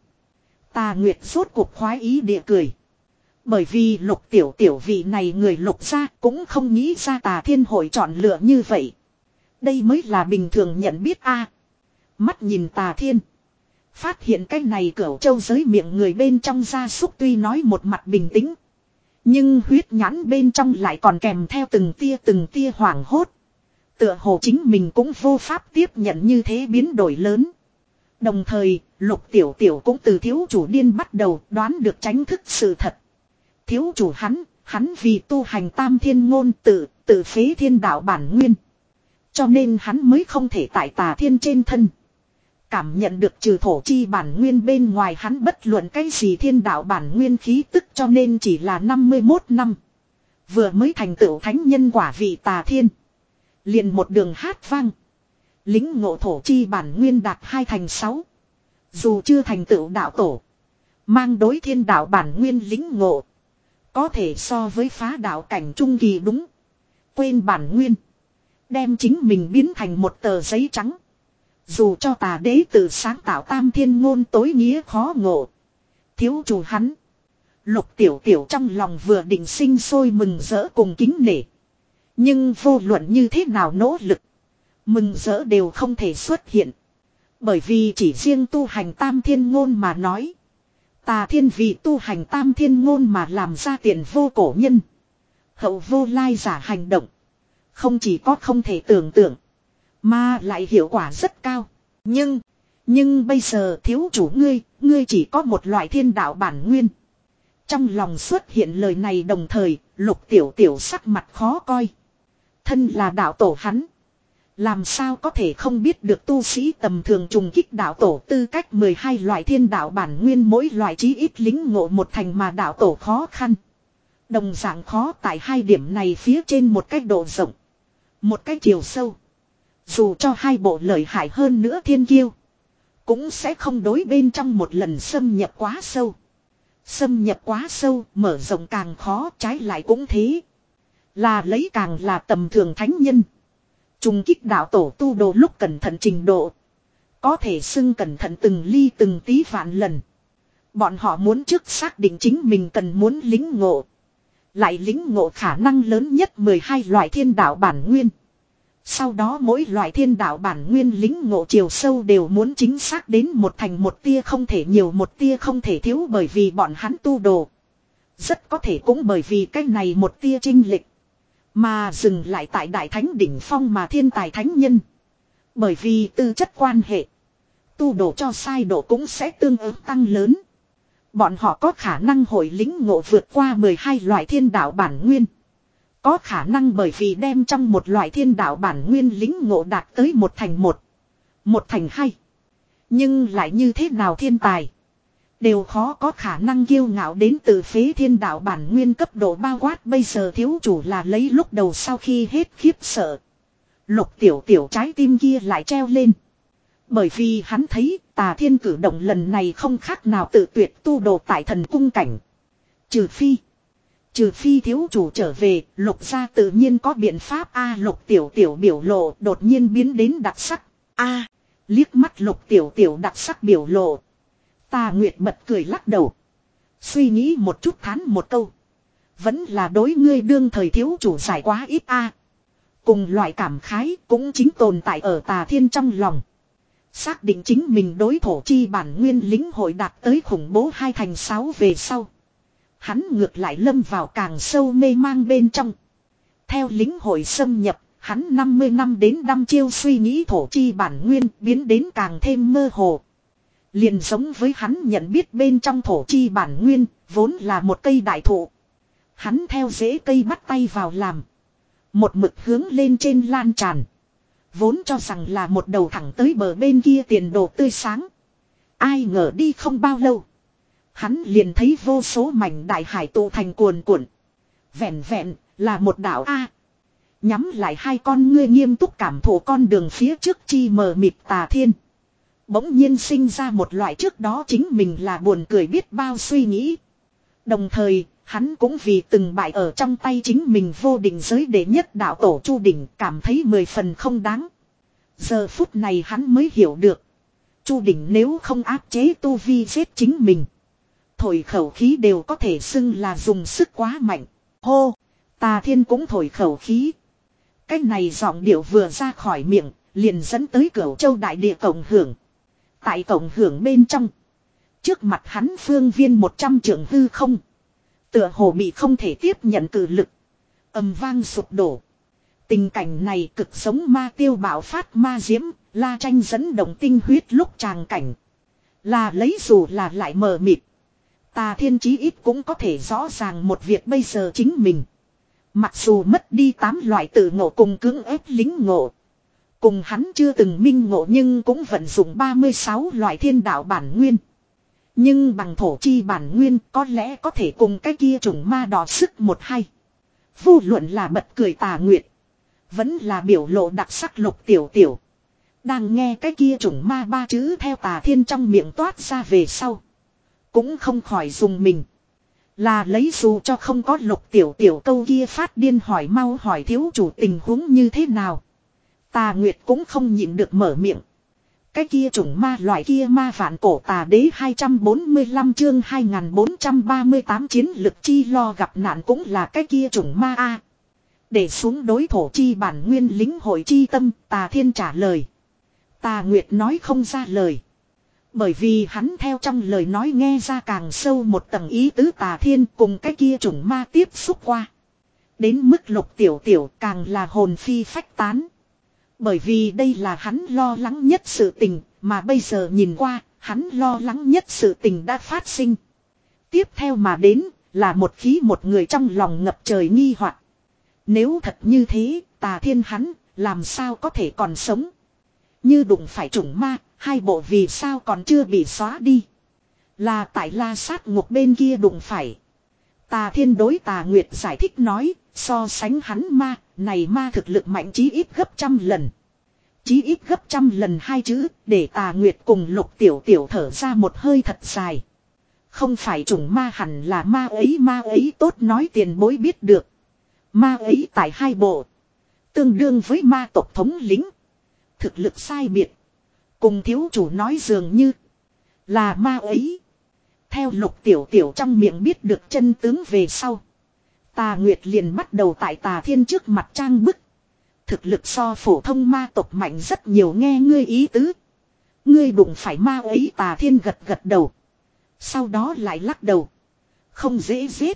Tà Nguyệt rốt cuộc khoái ý địa cười. Bởi vì lục tiểu tiểu vị này người lục gia cũng không nghĩ ra Tà Thiên hội chọn lựa như vậy. Đây mới là bình thường nhận biết a. Mắt nhìn Tà Thiên. Phát hiện cái này cửu châu giới miệng người bên trong gia súc tuy nói một mặt bình tĩnh. Nhưng huyết nhãn bên trong lại còn kèm theo từng tia từng tia hoảng hốt. Tựa hồ chính mình cũng vô pháp tiếp nhận như thế biến đổi lớn. Đồng thời, lục tiểu tiểu cũng từ thiếu chủ điên bắt đầu đoán được tránh thức sự thật. Thiếu chủ hắn, hắn vì tu hành tam thiên ngôn tự, tự phế thiên đạo bản nguyên. Cho nên hắn mới không thể tại Tà Thiên trên thân. Cảm nhận được trừ thổ chi bản nguyên bên ngoài hắn bất luận cái gì thiên đạo bản nguyên khí tức cho nên chỉ là năm mươi mốt năm. Vừa mới thành tựu thánh nhân quả vị Tà Thiên. Liền một đường hát vang. Lính ngộ thổ chi bản nguyên đạt hai thành sáu. Dù chưa thành tựu đạo tổ. Mang đối thiên đạo bản nguyên lính ngộ. Có thể so với phá đạo cảnh trung kỳ đúng. Quên bản nguyên. Đem chính mình biến thành một tờ giấy trắng. Dù cho Tà đế tự sáng tạo tam thiên ngôn tối nghĩa khó ngộ. Thiếu chủ hắn. Lục tiểu tiểu trong lòng vừa định sinh sôi mừng rỡ cùng kính nể. Nhưng vô luận như thế nào nỗ lực. Mừng rỡ đều không thể xuất hiện. Bởi vì chỉ riêng tu hành tam thiên ngôn mà nói. Tà Thiên vì tu hành tam thiên ngôn mà làm ra tiền vô cổ nhân. Hậu vô lai giả hành động. Không chỉ có không thể tưởng tượng. Mà lại hiệu quả rất cao. Nhưng. Nhưng bây giờ thiếu chủ ngươi. Ngươi chỉ có một loại thiên đạo bản nguyên. Trong lòng xuất hiện lời này đồng thời. Lục tiểu tiểu sắc mặt khó coi. Thân là đạo tổ hắn. Làm sao có thể không biết được tu sĩ tầm thường trùng kích đạo tổ tư cách mười hai loại thiên đạo bản nguyên mỗi loại chí ít lính ngộ một thành mà đạo tổ khó khăn. Đồng dạng khó tại hai điểm này phía trên một cách độ rộng. Một cách chiều sâu. Dù cho hai bộ lợi hại hơn nữa thiên kiêu. Cũng sẽ không đối bên trong một lần xâm nhập quá sâu. Xâm nhập quá sâu mở rộng càng khó trái lại cũng thế. Là lấy càng là tầm thường thánh nhân. Trùng kích đạo tổ tu đồ lúc cẩn thận trình độ. Có thể xưng cẩn thận từng ly từng tí vạn lần. Bọn họ muốn trước xác định chính mình cần muốn lính ngộ. Lại lính ngộ khả năng lớn nhất mười hai loại thiên đạo bản nguyên. Sau đó mỗi loại thiên đạo bản nguyên lính ngộ chiều sâu đều muốn chính xác đến một thành một tia không thể nhiều một tia không thể thiếu bởi vì bọn hắn tu đồ. Rất có thể cũng bởi vì cái này một tia trinh lịch. Mà dừng lại tại đại thánh đỉnh phong mà thiên tài thánh nhân. Bởi vì tư chất quan hệ. Tu đổ cho sai độ cũng sẽ tương ứng tăng lớn. Bọn họ có khả năng hội lính ngộ vượt qua mười hai loại thiên đạo bản nguyên. Có khả năng bởi vì đem trong một loại thiên đạo bản nguyên lính ngộ đạt tới một thành một. Một thành hai. Nhưng lại như thế nào thiên tài. Đều khó có khả năng kiêu ngạo đến từ phế thiên đạo bản nguyên cấp độ bao quát bây giờ thiếu chủ là lấy lúc đầu sau khi hết khiếp sợ. Lục tiểu tiểu trái tim kia lại treo lên. Bởi vì hắn thấy Tà Thiên cử động lần này không khác nào tự tuyệt tu đồ tại thần cung cảnh. Trừ phi. Trừ phi thiếu chủ trở về lục gia tự nhiên có biện pháp a lục tiểu tiểu biểu lộ đột nhiên biến đến đặc sắc. A liếc mắt lục tiểu tiểu đặc sắc biểu lộ. Tà Nguyệt bật cười lắc đầu. Suy nghĩ một chút thán một câu. Vẫn là đối ngươi đương thời thiếu chủ giải quá ít a. Cùng loại cảm khái cũng chính tồn tại ở Tà Thiên trong lòng. Xác định chính mình đối thổ chi bản nguyên lính hội đạt tới khủng bố hai thành sáu về sau. Hắn ngược lại lâm vào càng sâu mê mang bên trong. Theo lính hội xâm nhập, hắn năm mươi năm đến năm chiêu suy nghĩ thổ chi bản nguyên biến đến càng thêm mơ hồ. Liền giống với hắn nhận biết bên trong thổ chi bản nguyên, vốn là một cây đại thụ. Hắn theo rễ cây bắt tay vào làm. Một mực hướng lên trên lan tràn. Vốn cho rằng là một đầu thẳng tới bờ bên kia tiền đồ tươi sáng. Ai ngờ đi không bao lâu. Hắn liền thấy vô số mảnh đại hải tụ thành cuồn cuộn. Vẹn vẹn là một đảo A. Nhắm lại hai con ngươi nghiêm túc cảm thụ con đường phía trước chi mờ mịt Tà Thiên. Bỗng nhiên sinh ra một loại trước đó chính mình là buồn cười biết bao suy nghĩ. Đồng thời, Hắn cũng vì từng bại ở trong tay chính mình vô đỉnh giới đệ nhất đạo tổ Chu Đỉnh cảm thấy mười phần không đáng. Giờ phút này hắn mới hiểu được. Chu Đỉnh nếu không áp chế tu vi giết chính mình. Thổi khẩu khí đều có thể xưng là dùng sức quá mạnh. Hô! Tà Thiên cũng thổi khẩu khí. Cái này giọng điệu vừa ra khỏi miệng, liền dẫn tới Cửu Châu đại địa cộng hưởng. Tại cộng hưởng bên trong. Trước mặt hắn phương viên một trăm trượng hư không. Tựa hồ bị không thể tiếp nhận cử lực. Ầm vang sụp đổ. Tình cảnh này cực giống ma tiêu bạo phát ma diễm, la tranh dẫn động tinh huyết lúc tràng cảnh. Là lấy dù là lại mờ mịt. Tà Thiên chí ít cũng có thể rõ ràng một việc bây giờ chính mình. Mặc dù mất đi tám loại tự ngộ cùng cưỡng ép lính ngộ. Cùng hắn chưa từng minh ngộ nhưng cũng vận dụng ba mươi sáu loại thiên đạo bản nguyên. Nhưng bằng thổ chi bản nguyên có lẽ có thể cùng cái kia trùng ma đỏ sức một hay. Vô luận là bật cười Tà Nguyệt. Vẫn là biểu lộ đặc sắc Lục Tiểu Tiểu. Đang nghe cái kia trùng ma ba chữ theo Tà Thiên trong miệng toát ra về sau. Cũng không khỏi dùng mình. Là lấy dù cho không có Lục Tiểu Tiểu câu kia phát điên hỏi mau hỏi thiếu chủ tình huống như thế nào. Tà Nguyệt cũng không nhịn được mở miệng. Cái kia chủng ma loại kia ma vạn cổ tà đế hai trăm bốn mươi lăm chương hai nghìn bốn trăm ba mươi tám chiến lực chi lo gặp nạn cũng là cái kia chủng ma a. Để xuống đối thổ chi bản nguyên lính hội chi tâm, Tà Thiên trả lời. Tà Nguyệt nói không ra lời. Bởi vì hắn theo trong lời nói nghe ra càng sâu một tầng ý tứ Tà Thiên cùng cái kia chủng ma tiếp xúc qua. Đến mức Lục Tiểu Tiểu càng là hồn phi phách tán. Bởi vì đây là hắn lo lắng nhất sự tình, mà bây giờ nhìn qua, hắn lo lắng nhất sự tình đã phát sinh. Tiếp theo mà đến, là một khí một người trong lòng ngập trời nghi hoặc. Nếu thật như thế, Tà Thiên hắn, làm sao có thể còn sống? Như đụng phải chủng ma, hai bộ vì sao còn chưa bị xóa đi? Là tại La Sát Ngục bên kia đụng phải. Tà Thiên đối Tà Nguyệt giải thích nói, so sánh hắn ma, này ma thực lực mạnh chí ít gấp trăm lần. Chí ít gấp trăm lần hai chữ, để Tà Nguyệt cùng Lục Tiểu Tiểu thở ra một hơi thật dài. Không phải chủng ma hẳn là ma ấy ma ấy tốt nói tiền bối biết được. Ma ấy tại hai bộ. Tương đương với ma tộc thống lĩnh. Thực lực sai biệt. Cùng thiếu chủ nói dường như là ma ấy. Theo Lục Tiểu Tiểu trong miệng biết được chân tướng về sau. Tà Nguyệt liền bắt đầu tại Tà Thiên trước mặt trang bức. Thực lực so phổ thông ma tộc mạnh rất nhiều nghe ngươi ý tứ. Ngươi đụng phải ma ấy Tà Thiên gật gật đầu. Sau đó lại lắc đầu. Không dễ giết.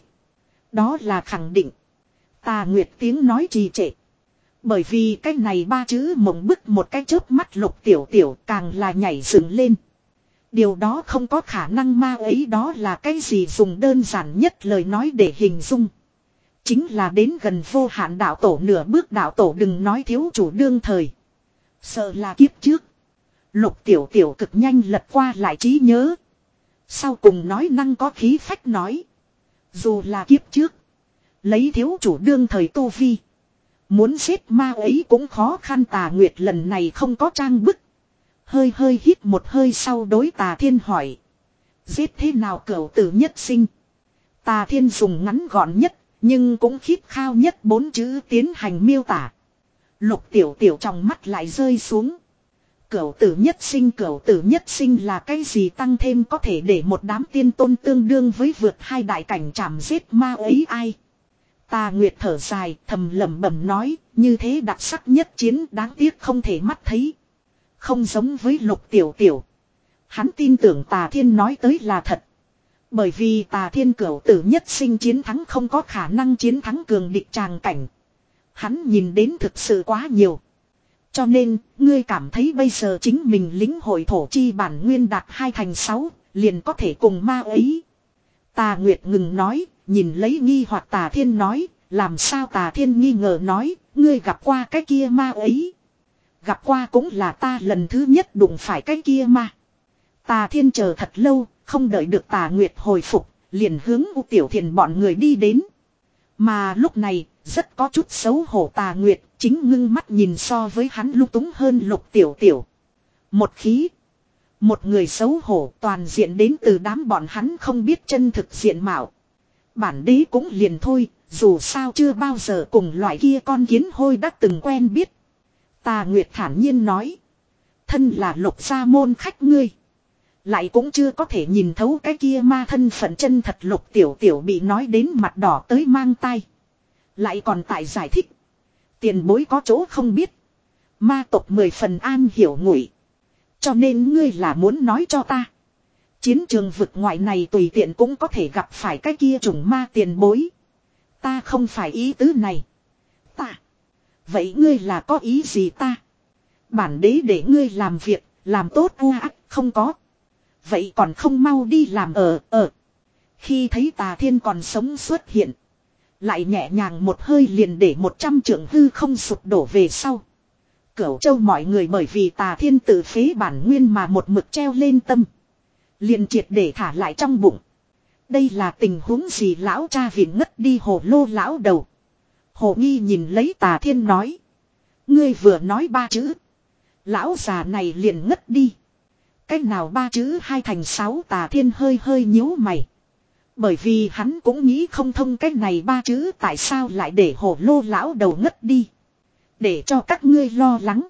Đó là khẳng định. Tà Nguyệt tiếng nói trì trệ. Bởi vì cái này ba chữ mộng bức một cái chớp mắt Lục Tiểu Tiểu càng là nhảy dựng lên. Điều đó không có khả năng ma ấy đó là cái gì dùng đơn giản nhất lời nói để hình dung. Chính là đến gần vô hạn đạo tổ nửa bước đạo tổ đừng nói thiếu chủ đương thời. Sợ là kiếp trước. Lục Tiểu Tiểu cực nhanh lật qua lại trí nhớ. Sau cùng nói năng có khí phách nói. Dù là kiếp trước. Lấy thiếu chủ đương thời tu vi. Muốn giết ma ấy cũng khó khăn. Tà Nguyệt lần này không có trang bức. Hơi hơi hít một hơi sau đối Tà Thiên hỏi. Giết thế nào cửu tử nhất sinh. Tà Thiên dùng ngắn gọn nhất. Nhưng cũng khít khao nhất bốn chữ tiến hành miêu tả. Lục Tiểu Tiểu trong mắt lại rơi xuống. Cửu tử nhất sinh cửu tử nhất sinh là cái gì tăng thêm có thể để một đám tiên tôn tương đương với vượt hai đại cảnh chảm giết ma ấy ai. Tà Nguyệt thở dài thầm lẩm bẩm nói như thế đặc sắc nhất chiến đáng tiếc không thể mắt thấy. Không giống với Lục Tiểu Tiểu. Hắn tin tưởng Tà Thiên nói tới là thật. Bởi vì Tà Thiên cửu tử nhất sinh chiến thắng không có khả năng chiến thắng cường địch tràng cảnh. Hắn nhìn đến thực sự quá nhiều. Cho nên, ngươi cảm thấy bây giờ chính mình lính hội thổ chi bản nguyên đạt hai thành sáu, liền có thể cùng ma ấy. Tà Nguyệt ngừng nói, nhìn lấy nghi hoặc Tà Thiên nói, làm sao Tà Thiên nghi ngờ nói, ngươi gặp qua cái kia ma ấy. Gặp qua cũng là ta lần thứ nhất đụng phải cái kia ma. Tà Thiên chờ thật lâu, không đợi được Tà Nguyệt hồi phục, liền hướng U Tiểu Thiền bọn người đi đến. Mà lúc này, rất có chút xấu hổ Tà Nguyệt, chính ngưng mắt nhìn so với hắn lung túng hơn Lục Tiểu Tiểu. Một khí. Một người xấu hổ toàn diện đến từ đám bọn hắn không biết chân thực diện mạo. Bản đế cũng liền thôi, dù sao chưa bao giờ cùng loại kia con kiến hôi đã từng quen biết. Tà Nguyệt thản nhiên nói. Thân là Lục gia môn khách ngươi. Lại cũng chưa có thể nhìn thấu cái kia ma thân phận chân thật. Lục tiểu tiểu bị nói đến mặt đỏ tới mang tay. Lại còn tại giải thích. Tiền bối có chỗ không biết. Ma tộc mười phần an hiểu ngụy. Cho nên ngươi là muốn nói cho ta. Chiến trường vực ngoại này tùy tiện cũng có thể gặp phải cái kia chủng ma tiền bối. Ta không phải ý tứ này. Ta. Vậy ngươi là có ý gì ta? Bản đế để ngươi làm việc, làm tốt u ác, không có. Vậy còn không mau đi làm ở, ở. Khi thấy Tà Thiên còn sống xuất hiện. Lại nhẹ nhàng một hơi liền để một trăm trượng hư không sụp đổ về sau. Cửu Châu mọi người bởi vì Tà Thiên tự phế bản nguyên mà một mực treo lên tâm. Liền triệt để thả lại trong bụng. Đây là tình huống gì lão cha viện ngất đi hồ lô lão đầu. Hồ Nghi nhìn lấy Tà Thiên nói. Ngươi vừa nói ba chữ. Lão già này liền ngất đi. Cách nào ba chữ hai thành sáu Tà Thiên hơi hơi nhíu mày. Bởi vì hắn cũng nghĩ không thông cách này ba chữ tại sao lại để hồ lô lão đầu ngất đi. Để cho các ngươi lo lắng.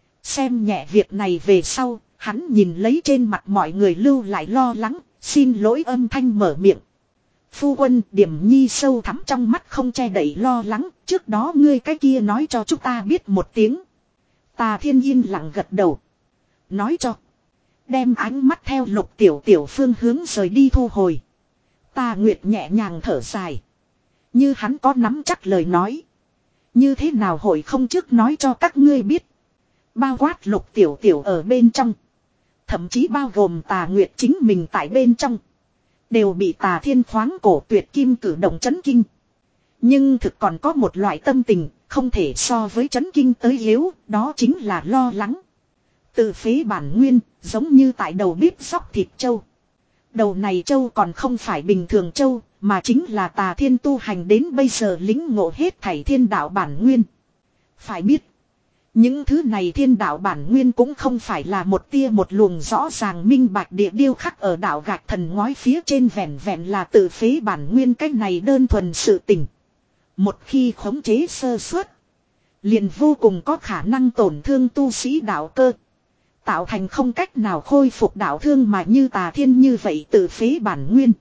Xem nhẹ việc này về sau, hắn nhìn lấy trên mặt mọi người lưu lại lo lắng, xin lỗi âm thanh mở miệng. Phu quân Điểm Nhi sâu thẳm trong mắt không che đậy lo lắng, trước đó ngươi cái kia nói cho chúng ta biết một tiếng. Tà Thiên yên lặng gật đầu. Nói cho. Đem ánh mắt theo Lục tiểu tiểu phương hướng rời đi thu hồi. Tà Nguyệt nhẹ nhàng thở dài. Như hắn có nắm chắc lời nói. Như thế nào hội không trước nói cho các ngươi biết. Bao quát Lục tiểu tiểu ở bên trong. Thậm chí bao gồm Tà Nguyệt chính mình tại bên trong. Đều bị Tà Thiên khoáng cổ tuyệt kim cử động chấn kinh. Nhưng thực còn có một loại tâm tình. Không thể so với chấn kinh tới yếu. Đó chính là lo lắng. Tự phế bản nguyên. Giống như tại đầu bếp sóc thịt trâu. Đầu này châu còn không phải bình thường châu, mà chính là Tà Thiên tu hành đến bây giờ lính ngộ hết thảy thiên đạo bản nguyên. Phải biết, những thứ này thiên đạo bản nguyên cũng không phải là một tia một luồng rõ ràng minh bạch địa điêu khắc ở đạo gạch thần ngói phía trên vẹn vẹn là tự phế bản nguyên cách này đơn thuần sự tình. Một khi khống chế sơ suất, liền vô cùng có khả năng tổn thương tu sĩ đạo cơ. Tạo thành không cách nào khôi phục đạo thương mà như Tà Thiên như vậy tự phế bản nguyên.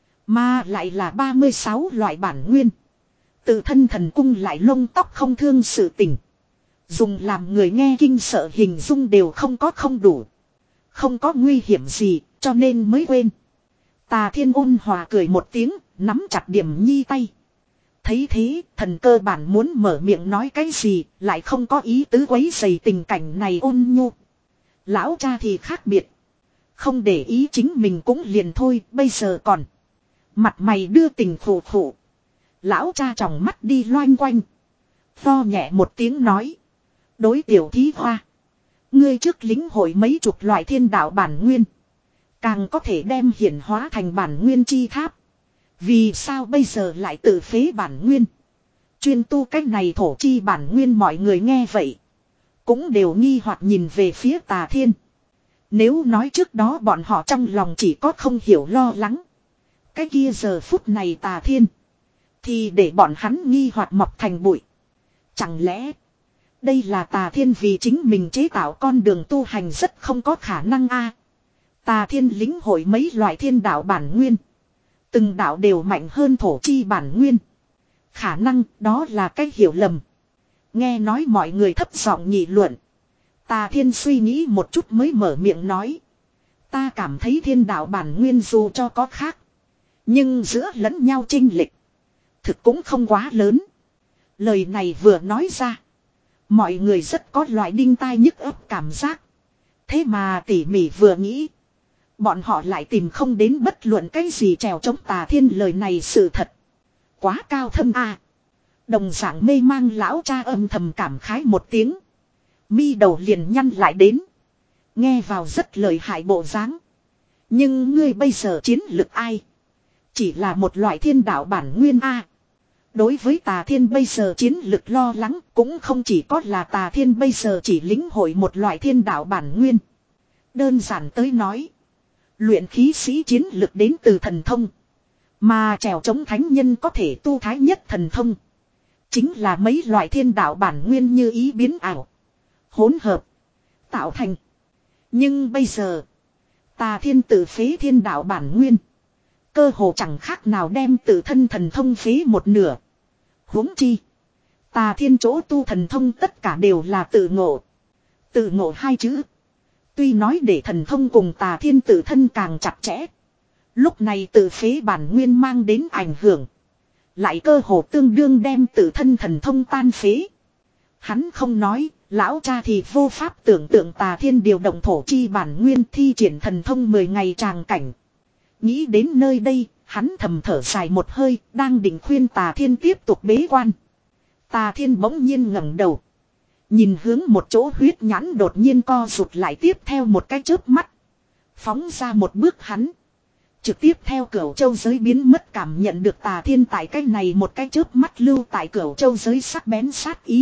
Mà lại là ba mươi sáu loại bản nguyên. Tự thân thần cung lại lông tóc không thương sự tình. Dùng làm người nghe kinh sợ hình dung đều không có không đủ. Không có nguy hiểm gì cho nên mới quên. Tà Thiên ôn hòa cười một tiếng, nắm chặt Điểm Nhi tay. Thấy thế, thần cơ bản muốn mở miệng nói cái gì, lại không có ý tứ quấy rầy tình cảnh này ôn nhu. Lão cha thì khác biệt. Không để ý chính mình cũng liền thôi, bây giờ còn. Mặt mày đưa tình khổ khổ. Lão cha tròng mắt đi loanh quanh. Tho nhẹ một tiếng nói. Đối tiểu thí hoa. Ngươi trước lính hội mấy chục loại thiên đạo bản nguyên. Càng có thể đem hiển hóa thành bản nguyên chi tháp. Vì sao bây giờ lại tự phế bản nguyên. Chuyên tu cách này thổ chi bản nguyên mọi người nghe vậy. Cũng đều nghi hoặc nhìn về phía Tà Thiên. Nếu nói trước đó bọn họ trong lòng chỉ có không hiểu lo lắng. Cái kia giờ phút này Tà Thiên. Thì để bọn hắn nghi hoặc mọc thành bụi. Chẳng lẽ. Đây là Tà Thiên vì chính mình chế tạo con đường tu hành rất không có khả năng a. Tà Thiên lĩnh hội mấy loại thiên đạo bản nguyên. Từng đạo đều mạnh hơn thổ chi bản nguyên. Khả năng đó là cái hiểu lầm. Nghe nói mọi người thấp giọng nghị luận. Tà Thiên suy nghĩ một chút mới mở miệng nói. Ta cảm thấy thiên đạo bản nguyên dù cho có khác. Nhưng giữa lẫn nhau chênh lệch. Thực cũng không quá lớn. Lời này vừa nói ra. Mọi người rất có loại đinh tai nhức ấp cảm giác. Thế mà tỉ mỉ vừa nghĩ. Bọn họ lại tìm không đến bất luận cái gì trèo chống Tà Thiên lời này sự thật. Quá cao thâm a. À. Đồng dạng mê mang lão cha âm thầm cảm khái một tiếng. Mi đầu liền nhăn lại đến. Nghe vào rất lợi hại bộ dáng. Nhưng ngươi bây giờ chiến lực ai? Chỉ là một loại thiên đạo bản nguyên a. Đối với Tà Thiên bây giờ chiến lực lo lắng cũng không chỉ có là Tà Thiên bây giờ chỉ lĩnh hội một loại thiên đạo bản nguyên. Đơn giản tới nói. Luyện khí sĩ chiến lực đến từ thần thông. Mà trèo chống thánh nhân có thể tu thái nhất thần thông. Chính là mấy loại thiên đạo bản nguyên như ý biến ảo. Hỗn hợp. Tạo thành. Nhưng bây giờ. Tà thiên tự phế thiên đạo bản nguyên. Cơ hồ chẳng khác nào đem tự thân thần thông phế một nửa. Huống chi. Tà thiên chỗ tu thần thông tất cả đều là tự ngộ. Tự ngộ hai chữ. Tuy nói để thần thông cùng tà thiên tự thân càng chặt chẽ. Lúc này tự phế bản nguyên mang đến ảnh hưởng. Lại cơ hồ tương đương đem tự thân thần thông tan phế. Hắn không nói, lão cha thì vô pháp tưởng tượng tà thiên điều động thổ chi bản nguyên thi triển thần thông mười ngày tràng cảnh. Nghĩ đến nơi đây, hắn thầm thở dài một hơi, đang định khuyên tà thiên tiếp tục bế quan. Tà thiên bỗng nhiên ngẩng đầu. Nhìn hướng một chỗ huyết nhãn đột nhiên co rụt lại tiếp theo một cái chớp mắt. Phóng ra một bước hắn. Trực tiếp theo Cửu Châu giới biến mất cảm nhận được tà thiên tại cái này một cái chớp mắt lưu tại Cửu Châu giới sắc bén sát ý.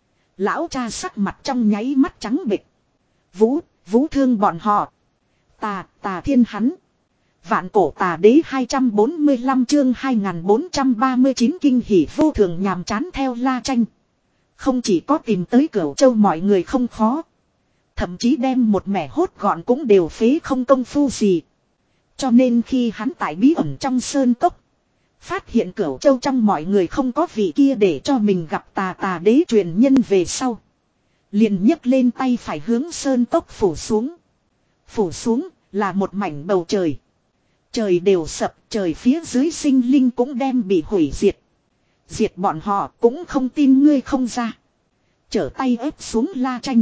Lão cha sắc mặt trong nháy mắt trắng bệch. Vũ, vũ thương bọn họ. Tà, tà thiên hắn. Vạn cổ tà đế hai trăm bốn mươi lăm chương hai nghìn bốn trăm ba mươi chín kinh hỉ vô thường nhàm chán theo La Tranh. Không chỉ có tìm tới Cửu Châu mọi người không khó. Thậm chí đem một mẻ hốt gọn cũng đều phế không công phu gì. Cho nên khi hắn tại bí ẩn trong sơn cốc. Phát hiện Cửu Châu trong mọi người không có vị kia để cho mình gặp tà tà đế truyền nhân về sau. Liền nhấc lên tay phải hướng sơn cốc phủ xuống. Phủ xuống là một mảnh bầu trời. Trời đều sập, trời phía dưới sinh linh cũng đem bị hủy diệt. Diệt bọn họ cũng không tin ngươi không ra. Trở tay ép xuống La Tranh.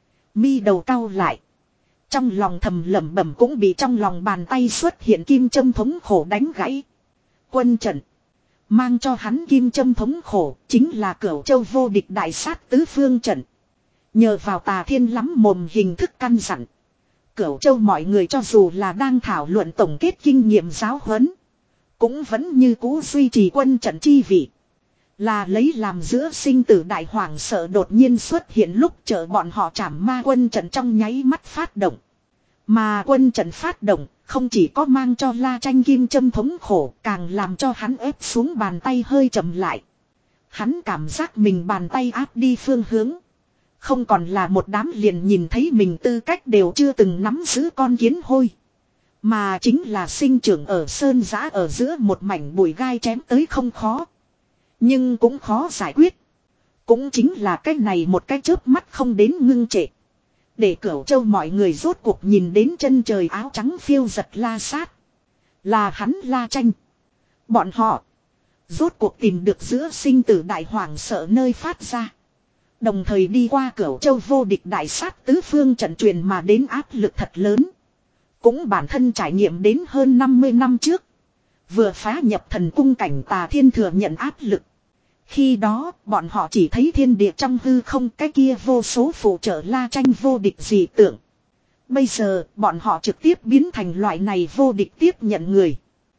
Mi đầu cau lại. Trong lòng thầm lẩm bẩm cũng bị trong lòng bàn tay xuất hiện kim châm thống khổ đánh gãy. Quân trận. Mang cho hắn kim châm thống khổ chính là Cửu Châu vô địch đại sát tứ phương trận. Nhờ vào tà thiên lắm mồm hình thức căn dặn. Cửu Châu mọi người cho dù là đang thảo luận tổng kết kinh nghiệm giáo huấn. Cũng vẫn như cũ duy trì quân trận chi vị. Là lấy làm giữa sinh tử đại hoàng sợ đột nhiên xuất hiện lúc chợ bọn họ trảm ma quân trận trong nháy mắt phát động. Mà quân trận phát động không chỉ có mang cho La Tranh kim châm thống khổ càng làm cho hắn ép xuống bàn tay hơi chậm lại. Hắn cảm giác mình bàn tay áp đi phương hướng. Không còn là một đám liền nhìn thấy mình tư cách đều chưa từng nắm giữ con kiến hôi. Mà chính là sinh trưởng ở sơn giã ở giữa một mảnh bụi gai chém tới không khó. Nhưng cũng khó giải quyết. Cũng chính là cái này một cái chớp mắt không đến ngưng trệ. Để Cửu Châu mọi người rốt cuộc nhìn đến chân trời áo trắng phiêu giật La Sát. Là hắn La Tranh. Bọn họ. Rốt cuộc tìm được giữa sinh tử đại hoàng sợ nơi phát ra. Đồng thời đi qua Cửu Châu vô địch đại sát tứ phương trận truyền mà đến áp lực thật lớn. Cũng bản thân trải nghiệm đến hơn năm mươi năm trước. Vừa phá nhập thần cung cảnh tà thiên thừa nhận áp lực. Khi đó bọn họ chỉ thấy thiên địa trong hư không cái kia vô số phụ trợ La Tranh vô địch dị tượng. Bây giờ bọn họ trực tiếp biến thành loại này vô địch tiếp nhận người.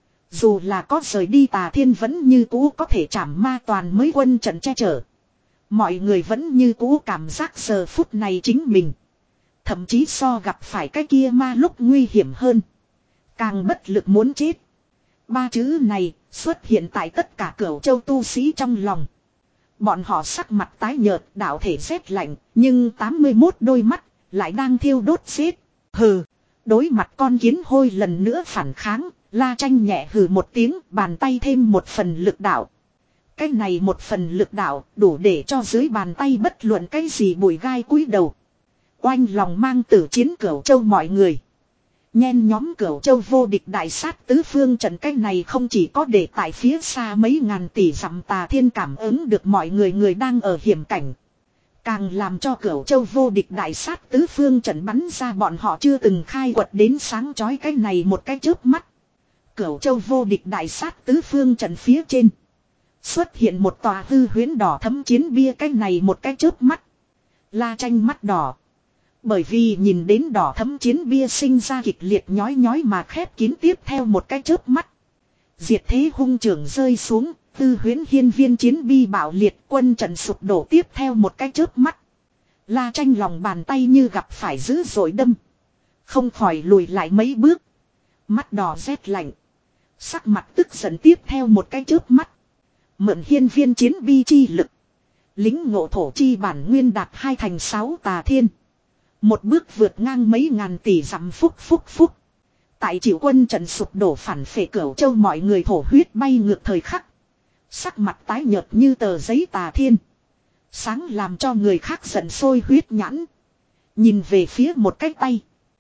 Dù là có rời đi tà thiên vẫn như cũ có thể trảm ma toàn mới quân trận che chở. Mọi người vẫn như cũ cảm giác giờ phút này chính mình. Thậm chí so gặp phải cái kia ma lúc nguy hiểm hơn. Càng bất lực muốn chết. Ba chữ này xuất hiện tại tất cả Cửu Châu tu sĩ trong lòng. Bọn họ sắc mặt tái nhợt đạo thể rét lạnh. Nhưng tám mươi mốt đôi mắt lại đang thiêu đốt xếp. Hừ. Đối mặt con kiến hôi lần nữa phản kháng. La Tranh nhẹ hừ một tiếng bàn tay thêm một phần lực đạo. Cái này một phần lực đạo đủ để cho dưới bàn tay bất luận cái gì bụi gai cúi đầu. Oanh lòng mang tử chiến Cửu Châu mọi người. Nhen nhóm Cửu Châu vô địch đại sát tứ phương trận cái này không chỉ có để tại phía xa mấy ngàn tỷ dặm tà thiên cảm ứng được mọi người người đang ở hiểm cảnh. Càng làm cho Cửu Châu vô địch đại sát tứ phương trận bắn ra bọn họ chưa từng khai quật đến sáng chói cái này một cái chớp mắt. Cửu Châu vô địch đại sát tứ phương trận phía trên. Xuất hiện một tòa hư huyễn đỏ thấm chiến bia cái này một cái chớp mắt. La Tranh mắt đỏ. Bởi vì nhìn đến đỏ thấm chiến bia sinh ra kịch liệt nhói nhói mà khép kín tiếp theo một cái chớp mắt. Diệt thế hung trường rơi xuống, hư huyễn hiên viên chiến bi bạo liệt quân trận sụp đổ tiếp theo một cái chớp mắt. La Tranh lòng bàn tay như gặp phải dữ dội đâm. Không khỏi lùi lại mấy bước. Mắt đỏ rét lạnh. Sắc mặt tức giận tiếp theo một cái chớp mắt. Mượn hiên viên chiến bi chi lực. Lính ngộ thổ chi bản nguyên đạt hai thành sáu tà thiên. Một bước vượt ngang mấy ngàn tỷ dặm phúc phúc phúc. Tại chịu quân trận sụp đổ phản phệ Cửu Châu mọi người thổ huyết bay ngược thời khắc. Sắc mặt tái nhợt như tờ giấy tà thiên. Sáng làm cho người khác giận sôi huyết nhãn. Nhìn về phía một cái tay.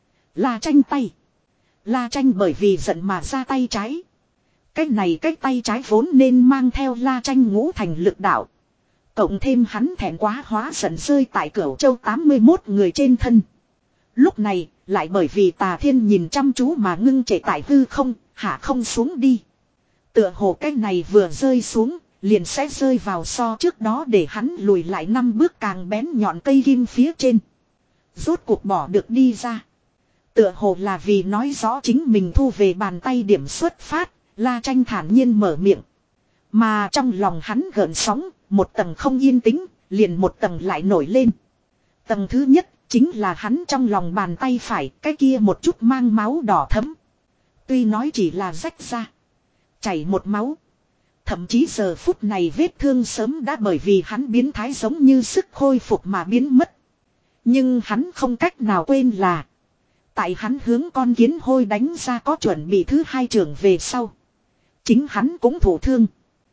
La Tranh tay. La Tranh bởi vì giận mà ra tay trái. Cái này cái tay trái vốn nên mang theo La Tranh ngũ thành lực đạo. Cộng thêm hắn thẹn quá hóa giận rơi tại Cửu Châu tám mươi mốt người trên thân. Lúc này lại bởi vì tà thiên nhìn chăm chú mà ngưng trệ tại hư không, hạ không xuống đi. Tựa hồ cái này vừa rơi xuống, liền sẽ rơi vào so trước đó để hắn lùi lại năm bước càng bén nhọn cây kim phía trên. Rốt cuộc bỏ được đi ra. Tựa hồ là vì nói rõ chính mình thu về bàn tay điểm xuất phát, La Tranh thản nhiên mở miệng. Mà trong lòng hắn gợn sóng, một tầng không yên tĩnh, liền một tầng lại nổi lên. Tầng thứ nhất chính là hắn trong lòng bàn tay phải, cái kia một chút mang máu đỏ thẫm. Tuy nói chỉ là rách ra, chảy một máu. Thậm chí giờ phút này vết thương sớm đã bởi vì hắn biến thái giống như sức khôi phục mà biến mất. Nhưng hắn không cách nào quên là, tại hắn hướng con kiến hôi đánh ra có chuẩn bị thứ hai trường về sau, chính hắn cũng thổ thương.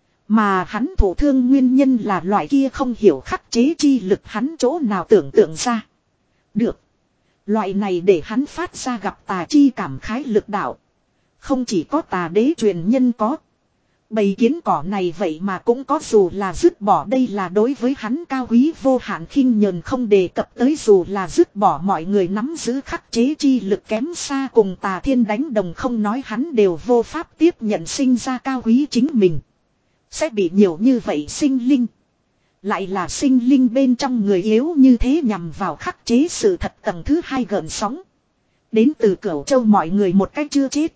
Mà hắn thổ thương nguyên nhân là loại kia không hiểu khắc chế chi lực hắn chỗ nào tưởng tượng ra. Được. Loại này để hắn phát ra gặp tà chi cảm khái lực đạo. Không chỉ có tà đế truyền nhân có. Bầy kiến cỏ này vậy mà cũng có, dù là dứt bỏ đây là đối với hắn cao quý vô hạn khinh nhờn, không đề cập tới dù là dứt bỏ mọi người nắm giữ khắc chế chi lực kém xa cùng tà thiên đánh đồng, không nói hắn đều vô pháp tiếp nhận sinh ra cao quý chính mình. Sẽ bị nhiều như vậy sinh linh. Lại là sinh linh bên trong người yếu như thế nhằm vào khắc chế sự thật tầng thứ hai gợn sóng. Đến từ Cửu Châu mọi người một cách chưa chết.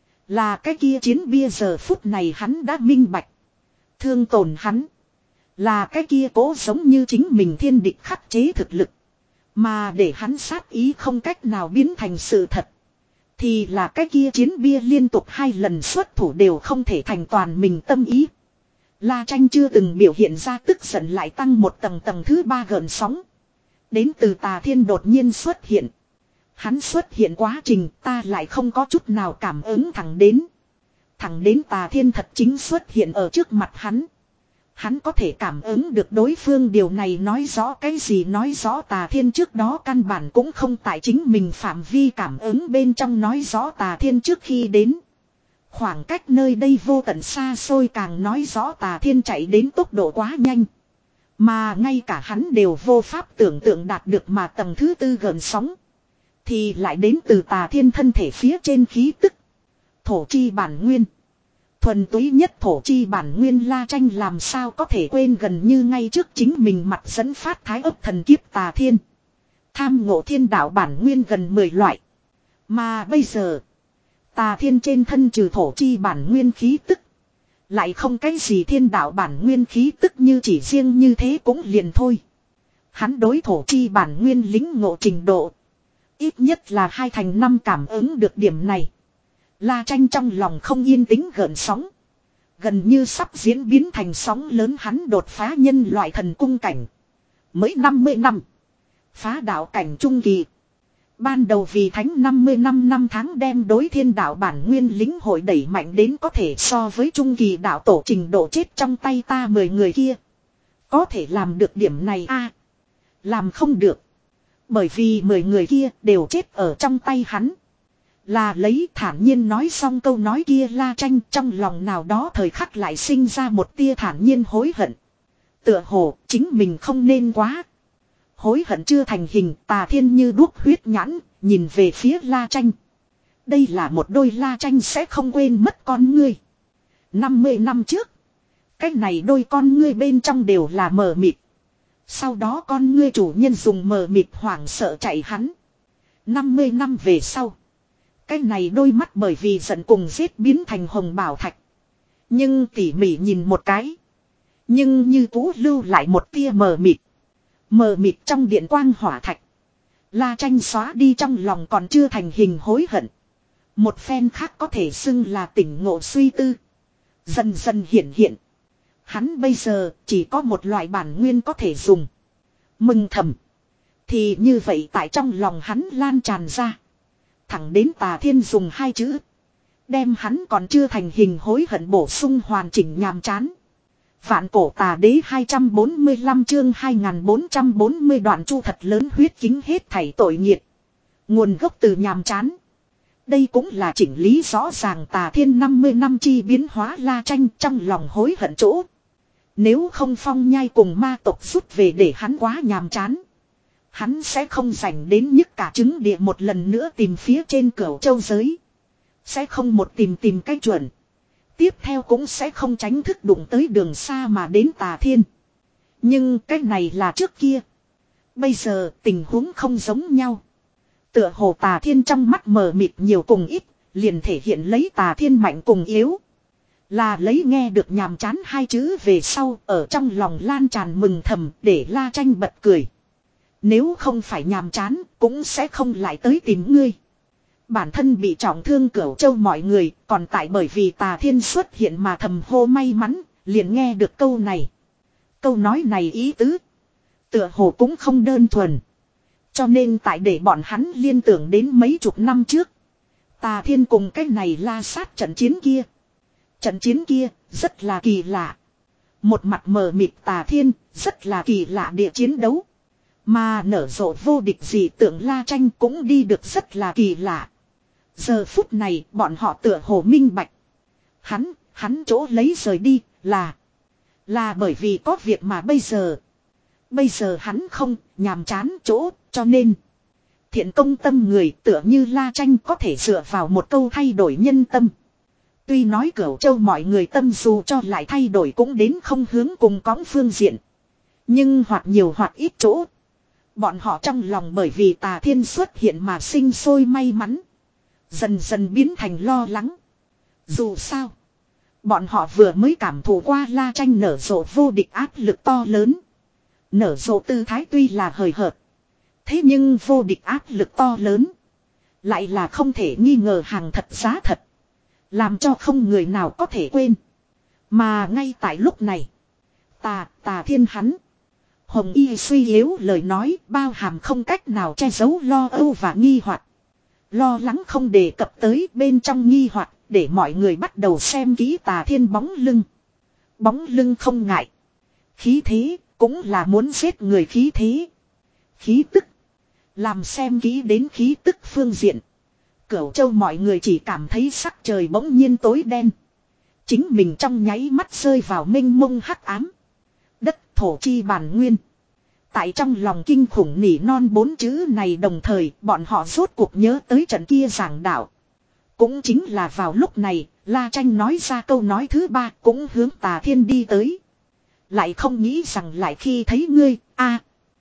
Là cái kia chiến bia giờ phút này hắn đã minh bạch. Thương tổn hắn. Là cái kia cố giống như chính mình thiên địch khắc chế thực lực. Mà để hắn sát ý không cách nào biến thành sự thật. Thì là cái kia chiến bia liên tục hai lần xuất thủ đều không thể thành toàn mình tâm ý. La Tranh chưa từng biểu hiện ra tức giận lại tăng một tầng, tầng thứ ba gợn sóng. Đến từ tà thiên đột nhiên xuất hiện. Hắn xuất hiện quá trình ta lại không có chút nào cảm ứng thẳng đến. Thẳng đến tà thiên thật chính xuất hiện ở trước mặt hắn. Hắn có thể cảm ứng được đối phương, điều này nói rõ cái gì? Nói rõ tà thiên trước đó căn bản cũng không tại chính mình phạm vi cảm ứng bên trong, nói rõ tà thiên trước khi đến. Khoảng cách nơi đây vô tận xa xôi, càng nói rõ tà thiên chạy đến tốc độ quá nhanh. Mà ngay cả hắn đều vô pháp tưởng tượng đạt được, mà tầng thứ tư gợn sóng. Thì lại đến từ tà thiên thân thể phía trên khí tức. Thổ chi bản nguyên. Thuần túy nhất thổ chi bản nguyên. La Tranh làm sao có thể quên gần như ngay trước chính mình mặt dẫn phát thái ấp thần kiếp tà thiên. Tham ngộ thiên đạo bản nguyên gần mười loại. Mà bây giờ, tà thiên trên thân trừ thổ chi bản nguyên khí tức, lại không cái gì thiên đạo bản nguyên khí tức, như chỉ riêng như thế cũng liền thôi. Hắn đối thổ chi bản nguyên lính ngộ trình độ ít nhất là hai thành năm, cảm ứng được điểm này. La Tranh trong lòng không yên tĩnh gợn sóng. Gần như sắp diễn biến thành sóng lớn, hắn đột phá nhân loại thần cung cảnh. Mới năm mươi năm. Phá đạo cảnh trung kỳ. Ban đầu vì thánh năm mươi năm năm tháng đem đối thiên đạo bản nguyên lính hội đẩy mạnh đến có thể so với trung kỳ đạo tổ trình độ, chết trong tay ta mười người kia. Có thể làm được điểm này a? Làm không được. Bởi vì mười người kia đều chết ở trong tay hắn. Là lấy, thản nhiên nói xong câu nói kia, La Tranh trong lòng nào đó thời khắc lại sinh ra một tia thản nhiên hối hận. Tựa hồ chính mình không nên quá. Hối hận chưa thành hình, tà thiên như đuốc huyết nhãn, nhìn về phía La Tranh. Đây là một đôi La Tranh sẽ không quên mất con ngươi. năm mươi năm trước, cái này đôi con ngươi bên trong đều là mờ mịt. Sau đó con ngươi chủ nhân dùng mờ mịt hoảng sợ chạy hắn. năm mươi năm về sau, cái này đôi mắt bởi vì giận cùng giết biến thành hồng bảo thạch. Nhưng tỉ mỉ nhìn một cái, nhưng như cũ lưu lại một tia mờ mịt. Mờ mịt trong điện quang hỏa thạch. La Tranh xóa đi trong lòng còn chưa thành hình hối hận. Một phen khác có thể xưng là tỉnh ngộ suy tư. Dần dần hiện hiện. Hắn bây giờ chỉ có một loại bản nguyên có thể dùng. Mừng thầm. Thì như vậy tại trong lòng hắn lan tràn ra. Thẳng đến Tà Thiên dùng hai chữ. Đem hắn còn chưa thành hình hối hận bổ sung hoàn chỉnh nhàm chán. Vạn cổ tà đế hai trăm bốn mươi lăm chương hai nghìn bốn trăm bốn mươi đoạn chu thật lớn huyết kính hết thảy tội nghiệt. Nguồn gốc từ nhàm chán. Đây cũng là chỉnh lý rõ ràng Tà Thiên năm mươi năm chi biến hóa La Tranh trong lòng hối hận chỗ. Nếu không Phong Nhai cùng ma tộc rút về để hắn quá nhàm chán. Hắn sẽ không dành đến nhức cả trứng địa một lần nữa tìm phía trên Cửu Châu giới. Sẽ không một tìm tìm cách chuẩn. Tiếp theo cũng sẽ không tránh thức đụng tới đường xa mà đến Tà Thiên. Nhưng cái này là trước kia. Bây giờ tình huống không giống nhau. Tựa hồ Tà Thiên trong mắt mờ mịt nhiều cùng ít. Liền thể hiện lấy Tà Thiên mạnh cùng yếu. Là lấy nghe được nhàm chán hai chữ về sau. Ở trong lòng lan tràn mừng thầm để La Tranh bật cười. Nếu không phải nhàm chán cũng sẽ không lại tới tìm ngươi. Bản thân bị trọng thương Cửu Châu mọi người còn tại bởi vì Tà Thiên xuất hiện mà thầm hô may mắn, liền nghe được câu này. Câu nói này ý tứ. Tựa hồ cũng không đơn thuần. Cho nên tại để bọn hắn liên tưởng đến mấy chục năm trước. Tà Thiên cùng cái này la sát trận chiến kia. Trận chiến kia rất là kỳ lạ. Một mặt mờ mịt Tà Thiên rất là kỳ lạ địa chiến đấu. Mà nở rộ vô địch dị tượng La Tranh cũng đi được rất là kỳ lạ. Giờ phút này bọn họ tựa hồ minh bạch. Hắn, hắn chỗ lấy rời đi là. Là bởi vì có việc mà bây giờ. Bây giờ hắn không nhàm chán chỗ cho nên. Thiện công tâm người tựa như La Tranh có thể dựa vào một câu thay đổi nhân tâm. Tuy nói Cửu Châu mọi người tâm dù cho lại thay đổi cũng đến không hướng cùng cõng phương diện. Nhưng hoặc nhiều hoặc ít chỗ. Bọn họ trong lòng bởi vì Tà Thiên xuất hiện mà sinh sôi may mắn. Dần dần biến thành lo lắng. Dù sao. Bọn họ vừa mới cảm thụ qua La Tranh nở rộ vô địch áp lực to lớn. Nở rộ tư thái tuy là hời hợt. Thế nhưng vô địch áp lực to lớn. Lại là không thể nghi ngờ hàng thật giá thật. Làm cho không người nào có thể quên. Mà ngay tại lúc này. Tà, Tà Thiên hắn. Hồng Y suy yếu lời nói bao hàm không cách nào che giấu lo âu và nghi hoặc. Lo lắng không đề cập tới bên trong nghi hoặc để mọi người bắt đầu xem kỹ Tà Thiên bóng lưng. Bóng lưng không ngại. Khí thế cũng là muốn giết người khí thế. Khí tức. Làm xem kỹ đến khí tức phương diện. Cửu Châu mọi người chỉ cảm thấy sắc trời bỗng nhiên tối đen. Chính mình trong nháy mắt rơi vào mênh mông hắc ám. Đất thổ chi bản nguyên. Tại trong lòng kinh khủng nỉ non bốn chữ này đồng thời bọn họ rốt cuộc nhớ tới trận kia giảng đạo. Cũng chính là vào lúc này, La Tranh nói ra câu nói thứ ba cũng hướng Tà Thiên đi tới. Lại không nghĩ rằng lại khi thấy ngươi, a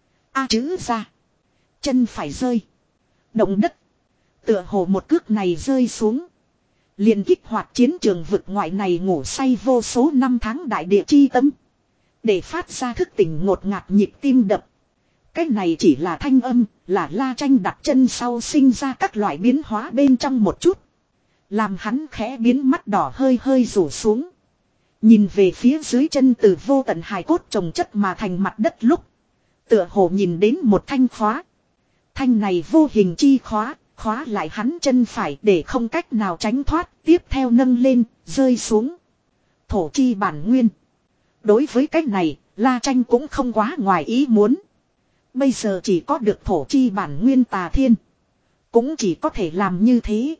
a chữ ra. Chân phải rơi. Động đất. Tựa hồ một cước này rơi xuống. Liền kích hoạt chiến trường vực ngoại này ngủ say vô số năm tháng đại địa chi tâm. Để phát ra thức tỉnh ngột ngạt nhịp tim đập. Cái này chỉ là thanh âm, là La Tranh đặt chân sau sinh ra các loại biến hóa bên trong một chút. Làm hắn khẽ biến mắt đỏ hơi hơi rủ xuống. Nhìn về phía dưới chân từ vô tận hài cốt trồng chất mà thành mặt đất lúc. Tựa hồ nhìn đến một thanh khóa. Thanh này vô hình chi khóa, khóa lại hắn chân phải để không cách nào tránh thoát, tiếp theo nâng lên, rơi xuống. Thổ chi bản nguyên. Đối với cách này, La Tranh cũng không quá ngoài ý muốn. Bây giờ chỉ có được thổ chi bản nguyên Tà Thiên. Cũng chỉ có thể làm như thế.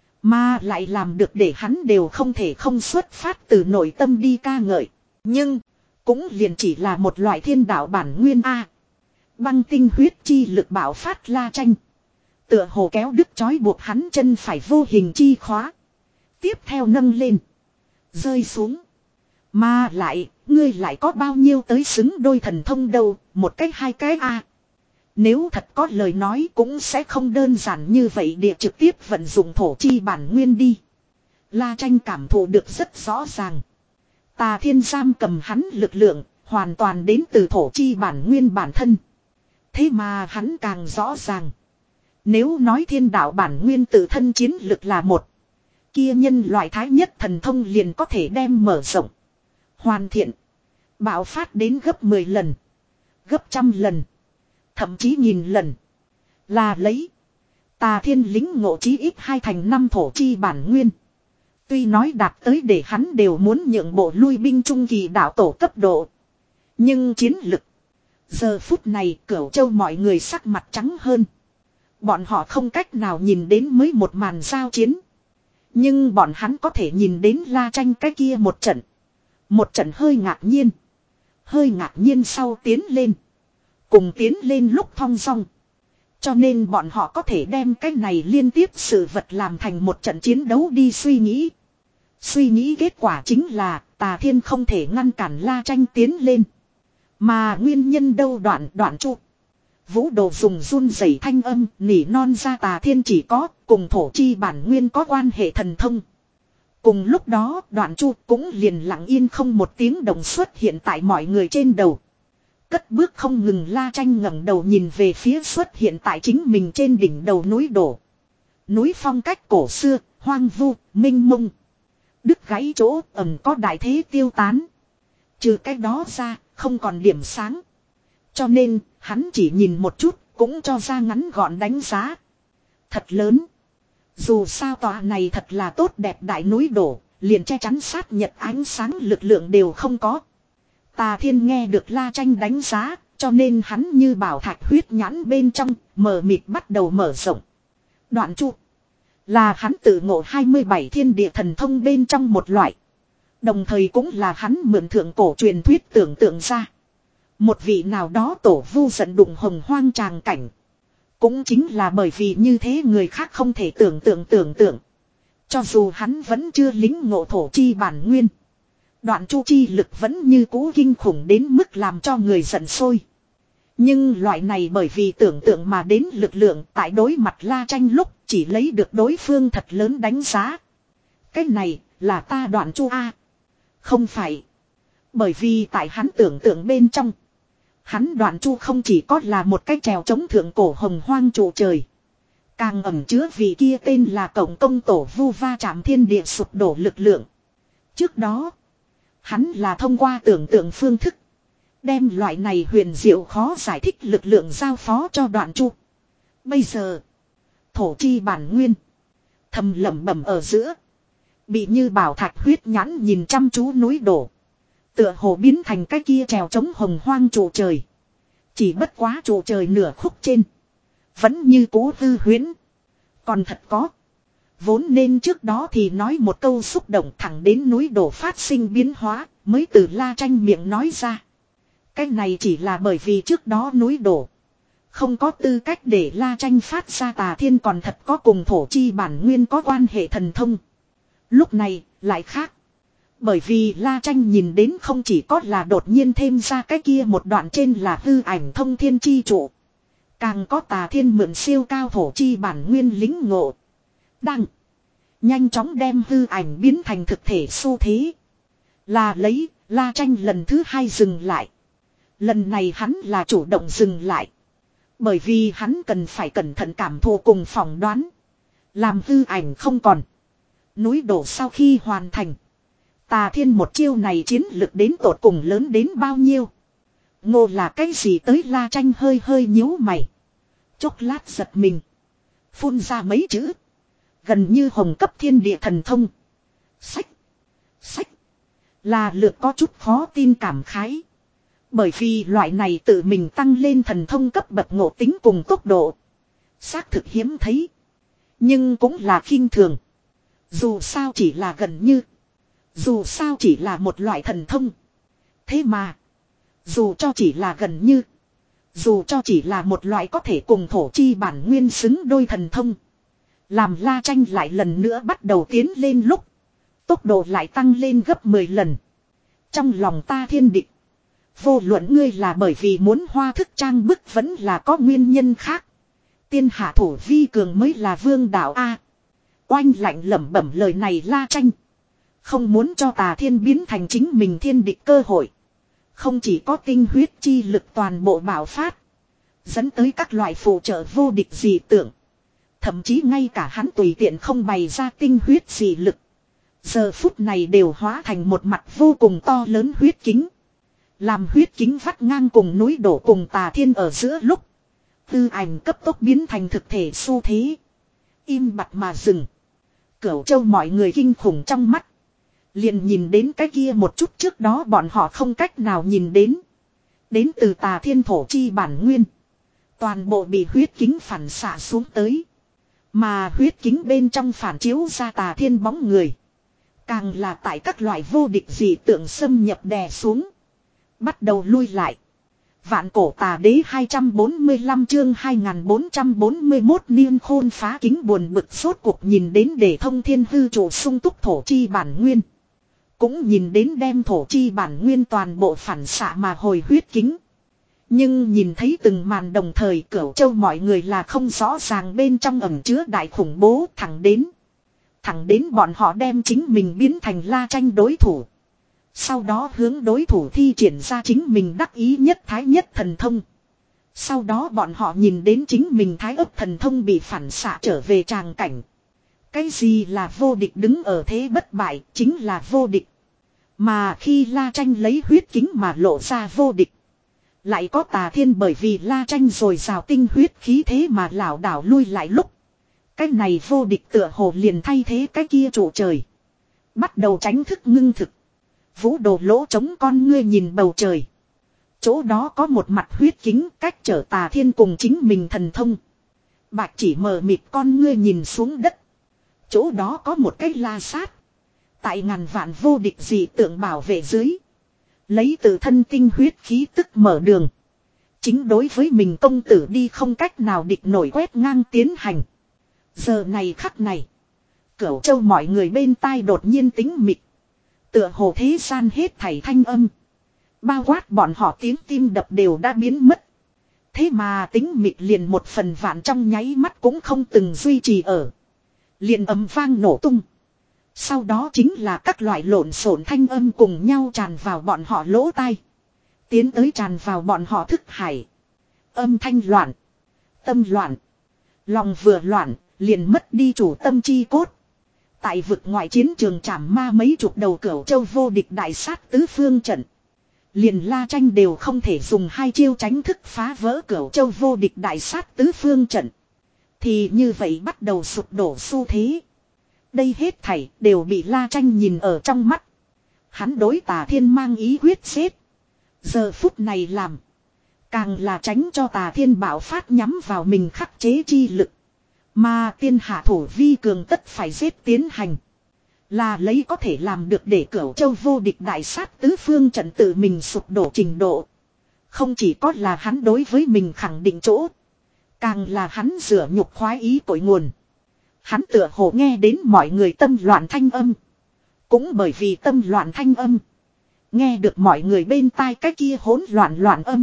Mà lại làm được để hắn đều không thể không xuất phát từ nội tâm đi ca ngợi. Nhưng, cũng liền chỉ là một loại thiên đạo bản nguyên A. Băng tinh huyết chi lực bạo phát La Tranh. Tựa hồ kéo đứt trói buộc hắn chân phải vô hình chi khóa. Tiếp theo nâng lên. Rơi xuống. Mà lại, ngươi lại có bao nhiêu tới xứng đôi thần thông đâu, một cái hai cái a. Nếu thật có lời nói cũng sẽ không đơn giản như vậy địa trực tiếp vận dụng thổ chi bản nguyên đi. La Tranh cảm thụ được rất rõ ràng. Tà Thiên giam cầm hắn lực lượng, hoàn toàn đến từ thổ chi bản nguyên bản thân. Thế mà hắn càng rõ ràng. Nếu nói thiên đạo bản nguyên tự thân chiến lực là một. Kia nhân loại thái nhất thần thông liền có thể đem mở rộng. Hoàn thiện. Bạo phát đến gấp mười lần. Gấp trăm lần. Thậm chí nghìn lần. Là lấy. Tà thiên lính ngộ chí ít hai thành năm thổ chi bản nguyên. Tuy nói đạt tới để hắn đều muốn nhượng bộ lui binh trung kỳ đạo tổ cấp độ. Nhưng chiến lực. Giờ phút này Cửu Châu mọi người sắc mặt trắng hơn. Bọn họ không cách nào nhìn đến mới một màn giao chiến. Nhưng bọn hắn có thể nhìn đến La Tranh cái kia một trận. Một trận hơi ngạc nhiên. Hơi ngạc nhiên sau tiến lên. Cùng tiến lên lúc thong dong. Cho nên bọn họ có thể đem cái này liên tiếp sự vật làm thành một trận chiến đấu đi suy nghĩ. Suy nghĩ kết quả chính là Tà Thiên không thể ngăn cản La Tranh tiến lên. Mà nguyên nhân đâu đoạn đoạn chu. Vũ Đồ dùng run rẩy thanh âm nỉ non ra Tà Thiên chỉ có cùng thổ chi bản nguyên có quan hệ thần thông. Cùng lúc đó đoạn chu cũng liền lặng yên không một tiếng đồng xuất hiện tại mọi người trên đầu. Cất bước không ngừng La Tranh ngẩng đầu nhìn về phía xuất hiện tại chính mình trên đỉnh đầu núi đổ. Núi phong cách cổ xưa, hoang vu, minh mông. Đứt gãy chỗ ẩm có đại thế tiêu tán. Trừ cái đó ra, không còn điểm sáng. Cho nên, hắn chỉ nhìn một chút, cũng cho ra ngắn gọn đánh giá. Thật lớn. Dù sao tòa này thật là tốt đẹp đại núi đổ, liền che chắn sát nhật ánh sáng lực lượng đều không có. Tà Thiên nghe được La Tranh đánh giá, cho nên hắn như bảo thạch huyết nhãn bên trong, mờ mịt bắt đầu mở rộng. Đoạn chu là hắn tự ngộ hai mươi bảy thiên địa thần thông bên trong một loại. Đồng thời cũng là hắn mượn thượng cổ truyền thuyết tưởng tượng ra. Một vị nào đó tổ vu giận đụng hồng hoang tràng cảnh. Cũng chính là bởi vì như thế người khác không thể tưởng tượng tưởng tượng. Cho dù hắn vẫn chưa lính ngộ thổ chi bản nguyên. Đoạn chu chi lực vẫn như cũ kinh khủng đến mức làm cho người giận sôi. Nhưng loại này bởi vì tưởng tượng mà đến lực lượng tại đối mặt La Tranh lúc chỉ lấy được đối phương thật lớn đánh giá. Cái này là ta đoạn chu A. Không phải. Bởi vì tại hắn tưởng tượng bên trong. Hắn đoạn chu không chỉ có là một cái trèo chống thượng cổ hồng hoang trụ trời. Càng ẩn chứa vị kia tên là Cộng Công Tổ Vu va chạm thiên địa sụp đổ lực lượng. Trước đó. Hắn là thông qua tưởng tượng phương thức. Đem loại này huyền diệu khó giải thích lực lượng giao phó cho đoạn chu. Bây giờ. Thổ chi bản nguyên. Thầm lẩm bẩm ở giữa. Bị như bảo thạch huyết nhãn nhìn chăm chú núi đổ. Tựa hồ biến thành cái kia trèo chống hồng hoang trụ trời. Chỉ bất quá trụ trời nửa khúc trên. Vẫn như cố hư huyễn. Còn thật có. Vốn nên trước đó thì nói một câu xúc động thẳng đến núi đổ phát sinh biến hóa. Mới từ La Tranh miệng nói ra. Cái này chỉ là bởi vì trước đó núi đổ. Không có tư cách để La Tranh phát ra Tà Thiên còn thật có cùng thổ chi bản nguyên có quan hệ thần thông. Lúc này lại khác. Bởi vì La Tranh nhìn đến không chỉ có là đột nhiên thêm ra cái kia một đoạn trên là hư ảnh thông thiên chi trụ. Càng có Tà Thiên mượn siêu cao thổ chi bản nguyên lính ngộ. Đang nhanh chóng đem hư ảnh biến thành thực thể xu thế. Là lấy La Tranh lần thứ hai dừng lại. Lần này hắn là chủ động dừng lại. Bởi vì hắn cần phải cẩn thận cảm thụ cùng phỏng đoán. Làm hư ảnh không còn. Núi đổ sau khi hoàn thành. Tà Thiên một chiêu này chiến lực đến tột cùng lớn đến bao nhiêu. Ngô là cái gì tới La Tranh hơi hơi nhíu mày. Chốc lát giật mình. Phun ra mấy chữ. Gần như hồng cấp thiên địa thần thông. Sách. Sách. Là lượt có chút khó tin cảm khái. Bởi vì loại này tự mình tăng lên thần thông cấp bậc ngộ tính cùng tốc độ. Xác thực hiếm thấy. Nhưng cũng là khinh thường. Dù sao chỉ là gần như. Dù sao chỉ là một loại thần thông. Thế mà. Dù cho chỉ là gần như. Dù cho chỉ là một loại có thể cùng thổ chi bản nguyên xứng đôi thần thông. Làm La Tranh lại lần nữa bắt đầu tiến lên lúc. Tốc độ lại tăng lên gấp mười lần. Trong lòng ta thiên địch. Vô luận ngươi là bởi vì muốn hoa thức trang bức vẫn là có nguyên nhân khác. Tiên hạ thủ vi cường mới là vương đạo A. Oanh lạnh lẩm bẩm lời này La Tranh. Không muốn cho Tà Thiên biến thành chính mình thiên địch cơ hội. Không chỉ có tinh huyết chi lực toàn bộ bạo phát. Dẫn tới các loại phụ trợ vô địch dị tưởng. Thậm chí ngay cả hắn tùy tiện không bày ra tinh huyết gì lực. Giờ phút này đều hóa thành một mặt vô cùng to lớn huyết kính. Làm huyết kính vắt ngang cùng núi đổ cùng tà thiên ở giữa lúc. Tư ảnh cấp tốc biến thành thực thể xu thế. Im bặt mà dừng. Cửu Châu mọi người kinh khủng trong mắt. Liền nhìn đến cái kia một chút trước đó bọn họ không cách nào nhìn đến. Đến từ tà thiên thổ chi bản nguyên. Toàn bộ bị huyết kính phản xạ xuống tới. Mà huyết kính bên trong phản chiếu ra tà thiên bóng người. Càng là tại các loại vô địch dị tượng xâm nhập đè xuống. Bắt đầu lui lại. Vạn cổ tà đế hai trăm bốn mươi lăm chương hai nghìn bốn trăm bốn mươi mốt niên khôn phá kính buồn bực sốt cuộc nhìn đến để thông thiên hư trụ sung túc thổ chi bản nguyên. Cũng nhìn đến đem thổ chi bản nguyên toàn bộ phản xạ mà hồi huyết kính. Nhưng nhìn thấy từng màn đồng thời Cửu Châu mọi người là không rõ ràng bên trong ẩn chứa đại khủng bố thẳng đến. Thẳng đến bọn họ đem chính mình biến thành La Tranh đối thủ. Sau đó hướng đối thủ thi triển ra chính mình đắc ý nhất thái nhất thần thông. Sau đó bọn họ nhìn đến chính mình thái ấp thần thông bị phản xạ trở về tràng cảnh. Cái gì là vô địch đứng ở thế bất bại chính là vô địch. Mà khi La Tranh lấy huyết kính mà lộ ra vô địch. Lại có tà thiên bởi vì La Tranh rồi rào tinh huyết khí thế mà lảo đảo lui lại lúc. Cái này vô địch tựa hồ liền thay thế cái kia trụ trời. Bắt đầu tránh thức ngưng thực. Vũ đồ lỗ chống con ngươi nhìn bầu trời. Chỗ đó có một mặt huyết kính cách trở tà thiên cùng chính mình thần thông. Bạch chỉ mờ mịt con ngươi nhìn xuống đất. Chỗ đó có một cái la sát. Tại ngàn vạn vô địch dị tượng bảo vệ dưới. Lấy từ thân tinh huyết khí tức mở đường. Chính đối với mình công tử đi không cách nào địch nổi quét ngang tiến hành. Giờ này khắc này. Cửu Châu mọi người bên tai đột nhiên tính mịt. Tựa hồ thế gian hết thảy thanh âm. Bao quát bọn họ tiếng tim đập đều đã biến mất. Thế mà tính mịt liền một phần vạn trong nháy mắt cũng không từng duy trì ở. Liền ầm vang nổ tung. Sau đó chính là các loại lộn xộn thanh âm cùng nhau tràn vào bọn họ lỗ tai. Tiến tới tràn vào bọn họ thức hải. Âm thanh loạn. Tâm loạn. Lòng vừa loạn, liền mất đi chủ tâm chi cốt. Tại vực ngoại chiến trường trảm ma mấy chục đầu Cửu Châu vô địch đại sát tứ phương trận. Liền La Tranh đều không thể dùng hai chiêu tránh thức phá vỡ Cửu Châu vô địch đại sát tứ phương trận. Thì như vậy bắt đầu sụp đổ xu thế. Đây hết thảy đều bị La Tranh nhìn ở trong mắt. Hắn đối tà thiên mang ý quyết xếp. Giờ phút này làm. Càng là tránh cho tà thiên bạo phát nhắm vào mình khắc chế chi lực. Mà tiên hạ thủ vi cường tất phải giết tiến hành. Là lấy có thể làm được để Cửu Châu vô địch đại sát tứ phương trận tự mình sụp đổ trình độ. Không chỉ có là hắn đối với mình khẳng định chỗ. Càng là hắn rửa nhục khoái ý cội nguồn. Hắn tựa hồ nghe đến mọi người tâm loạn thanh âm. Cũng bởi vì tâm loạn thanh âm. Nghe được mọi người bên tai cái kia hỗn loạn loạn âm.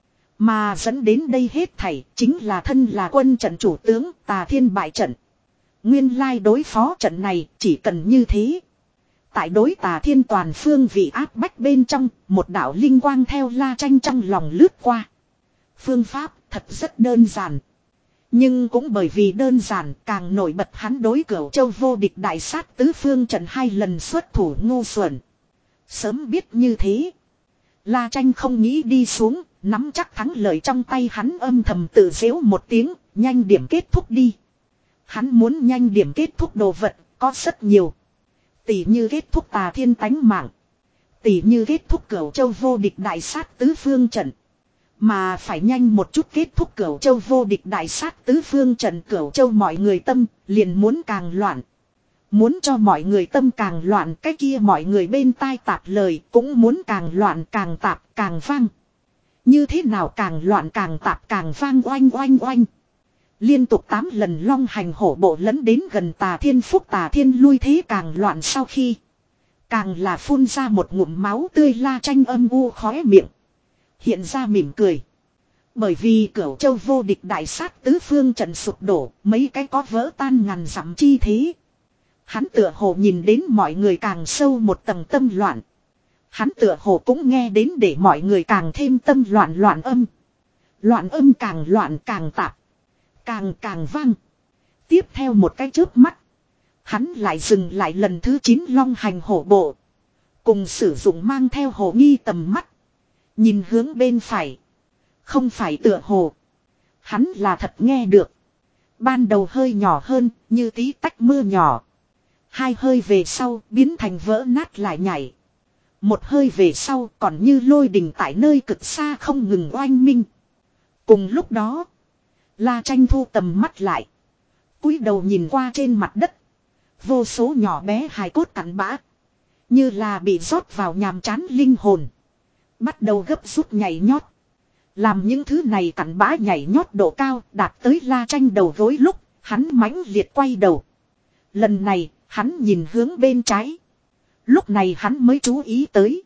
Mà dẫn đến đây hết thảy chính là thân là quân trận chủ tướng tà thiên bại trận. Nguyên lai đối phó trận này chỉ cần như thế. Tại đối tà thiên toàn phương vị áp bách bên trong, một đạo linh quang theo La Tranh trong lòng lướt qua. Phương pháp thật rất đơn giản. Nhưng cũng bởi vì đơn giản càng nổi bật hắn đối Cửu Châu vô địch đại sát tứ phương trận hai lần xuất thủ ngu xuẩn. Sớm biết như thế. La Tranh không nghĩ đi xuống, nắm chắc thắng lợi trong tay hắn âm thầm tự giễu một tiếng, nhanh điểm kết thúc đi. Hắn muốn nhanh điểm kết thúc đồ vật, có rất nhiều. Tỷ như kết thúc tà thiên tánh mạng. Tỷ như kết thúc Cửu Châu vô địch đại sát tứ phương trận. Mà phải nhanh một chút kết thúc Cửu Châu vô địch đại sát tứ phương trận Cửu Châu mọi người tâm, liền muốn càng loạn. Muốn cho mọi người tâm càng loạn cái kia mọi người bên tai tạp lời cũng muốn càng loạn càng tạp càng vang. Như thế nào càng loạn càng tạp càng vang oanh oanh oanh. Liên tục tám lần long hành hổ bộ lẫn đến gần tà thiên phúc tà thiên lui thế càng loạn sau khi. Càng là phun ra một ngụm máu tươi La Tranh âm u khóe miệng. Hiện ra mỉm cười. Bởi vì Cửu Châu vô địch đại sát tứ phương trận sụp đổ mấy cái có vỡ tan ngàn dặm chi thế. Hắn tựa hồ nhìn đến mọi người càng sâu một tầng tâm loạn. Hắn tựa hồ cũng nghe đến để mọi người càng thêm tâm loạn loạn âm. Loạn âm càng loạn càng tạp. Càng càng vang. Tiếp theo một cái chớp mắt. Hắn lại dừng lại lần thứ chín long hành hổ bộ. Cùng sử dụng mang theo hồ nghi tầm mắt. Nhìn hướng bên phải. Không phải tựa hồ. Hắn là thật nghe được. Ban đầu hơi nhỏ hơn như tí tách mưa nhỏ. Hai hơi về sau biến thành vỡ nát lại nhảy. Một hơi về sau còn như lôi đình tại nơi cực xa không ngừng oanh minh. Cùng lúc đó. La Tranh thu tầm mắt lại. Cúi đầu nhìn qua trên mặt đất. Vô số nhỏ bé hài cốt cặn bã. Như là bị rót vào nhàm chán linh hồn. Bắt đầu gấp rút nhảy nhót. Làm những thứ này cặn bã nhảy nhót độ cao đạt tới La Tranh đầu gối lúc. Hắn mãnh liệt quay đầu. Lần này hắn nhìn hướng bên trái. Lúc này hắn mới chú ý tới.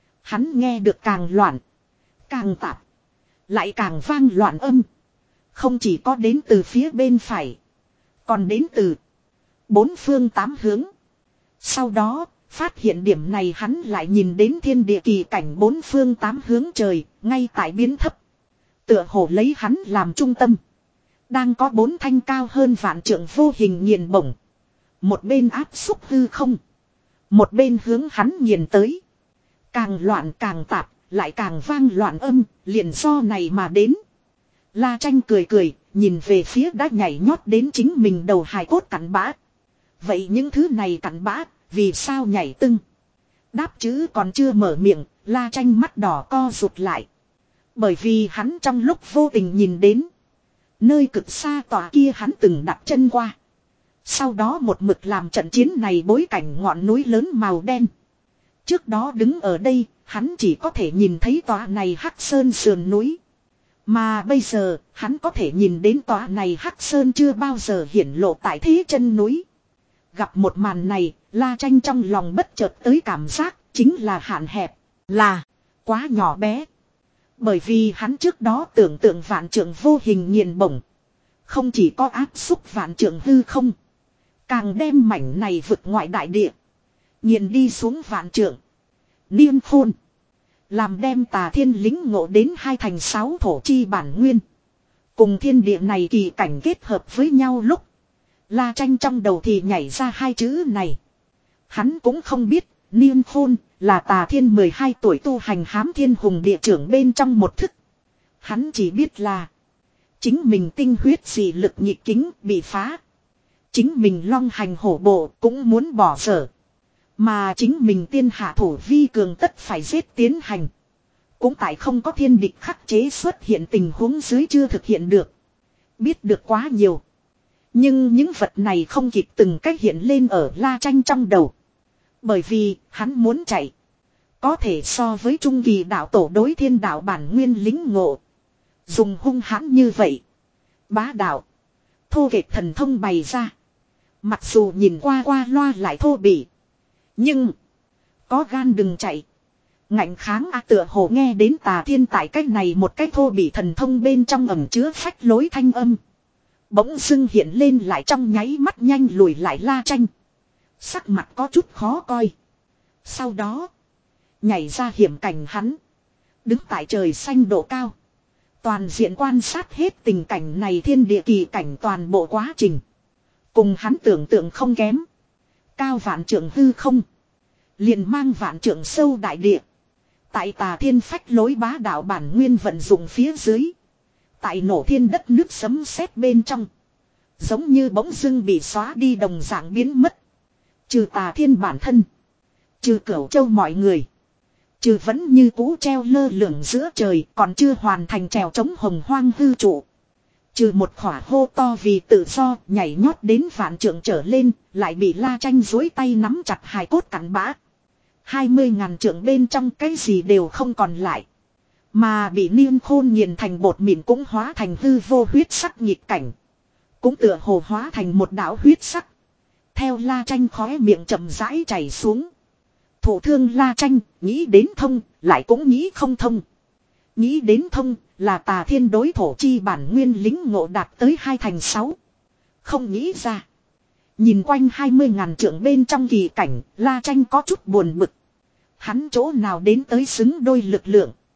Hắn nghe được càng loạn. Càng tạp. Lại càng vang loạn âm. Không chỉ có đến từ phía bên phải. Còn đến từ bốn phương tám hướng. Sau đó, phát hiện điểm này hắn lại nhìn đến thiên địa kỳ cảnh bốn phương tám hướng trời, ngay tại biến thấp. Tựa hồ lấy hắn làm trung tâm. Đang có bốn thanh cao hơn vạn trượng vô hình nghiền bổng. Một bên áp xúc hư không. Một bên hướng hắn nghiền tới. Càng loạn càng tạp, lại càng vang loạn âm, liền do này mà đến. La Tranh cười cười, nhìn về phía đã nhảy nhót đến chính mình đầu hài cốt cặn bã. Vậy những thứ này cặn bã, vì sao nhảy tưng? Đáp chữ còn chưa mở miệng, La Tranh mắt đỏ co rụt lại. Bởi vì hắn trong lúc vô tình nhìn đến. Nơi cực xa tòa kia hắn từng đặt chân qua. Sau đó một mực làm trận chiến này bối cảnh ngọn núi lớn màu đen. Trước đó đứng ở đây, hắn chỉ có thể nhìn thấy tòa này Hắc Sơn sườn núi. Mà bây giờ, hắn có thể nhìn đến tòa này Hắc Sơn chưa bao giờ hiển lộ tại thế chân núi. Gặp một màn này, La Tranh trong lòng bất chợt tới cảm giác, chính là hạn hẹp, là quá nhỏ bé. Bởi vì hắn trước đó tưởng tượng vạn trượng vô hình nghiền bổng. Không chỉ có áp xúc vạn trượng hư không. Càng đem mảnh này vượt ngoại đại địa. Nghiền đi xuống vạn trượng. Niên khôn. Làm đem Tà Thiên lính ngộ đến hai thành sáu thổ chi bản nguyên. Cùng thiên địa này kỳ cảnh kết hợp với nhau lúc. La Tranh trong đầu thì nhảy ra hai chữ này. Hắn cũng không biết, Niên khôn là Tà Thiên mười hai tuổi tu hành hám thiên hùng địa trưởng bên trong một thức. Hắn chỉ biết là chính mình tinh huyết dị lực nhị kính bị phá. Chính mình long hành hổ bộ cũng muốn bỏ dở. Mà chính mình tiên hạ thủ vi cường tất phải giết tiến hành. Cũng tại không có thiên địch khắc chế xuất hiện tình huống dưới chưa thực hiện được. Biết được quá nhiều. Nhưng những vật này không kịp từng cách hiện lên ở La Tranh trong đầu. Bởi vì hắn muốn chạy. Có thể so với trung kỳ đạo tổ đối thiên đạo bản nguyên lính ngộ. Dùng hung hãn như vậy. Bá đạo. Thô kệch thần thông bày ra. Mặc dù nhìn qua qua loa lại thô bỉ. Nhưng. Có gan đừng chạy. Ngạnh kháng a tựa hồ nghe đến Tà Thiên tại cách này một cách thô bỉ thần thông bên trong ẩm chứa phách lối thanh âm. Bỗng dưng hiện lên lại trong nháy mắt nhanh lùi lại La Tranh. Sắc mặt có chút khó coi. Sau đó. Nhảy ra hiểm cảnh hắn. Đứng tại trời xanh độ cao. Toàn diện quan sát hết tình cảnh này thiên địa kỳ cảnh toàn bộ quá trình. Cùng hắn tưởng tượng không kém. Cao vạn trượng hư không. Liền mang vạn trượng sâu đại địa. Tại Tà Thiên phách lối bá đạo bản nguyên vận dụng phía dưới. Tại nổ thiên đất nước sấm sét bên trong. Giống như bỗng dưng bị xóa đi đồng dạng biến mất. Trừ Tà Thiên bản thân. Trừ Cửu Châu mọi người. Trừ vẫn như cũ treo lơ lửng giữa trời còn chưa hoàn thành trèo chống hồng hoang hư trụ. Trừ một khỏa hô to vì tự do nhảy nhót đến vạn trượng trở lên lại bị La Tranh dối tay nắm chặt hài cốt cặn bã. Hai mươi ngàn trượng bên trong cái gì đều không còn lại. Mà bị Niên khôn nghiền thành bột mịn cũng hóa thành hư vô huyết sắc nghịch cảnh. Cũng tựa hồ hóa thành một đạo huyết sắc. Theo La Tranh khóe miệng chậm rãi chảy xuống. Thủ thương La Tranh, nghĩ đến thông, lại cũng nghĩ không thông. Nghĩ đến thông, là Tà Thiên đối thổ chi bản nguyên lính ngộ đạt tới hai thành sáu. Không nghĩ ra. Nhìn quanh hai mươi ngàn trượng bên trong kỳ cảnh, La Tranh có chút buồn bực. Hắn chỗ nào đến tới xứng đôi lực lượng.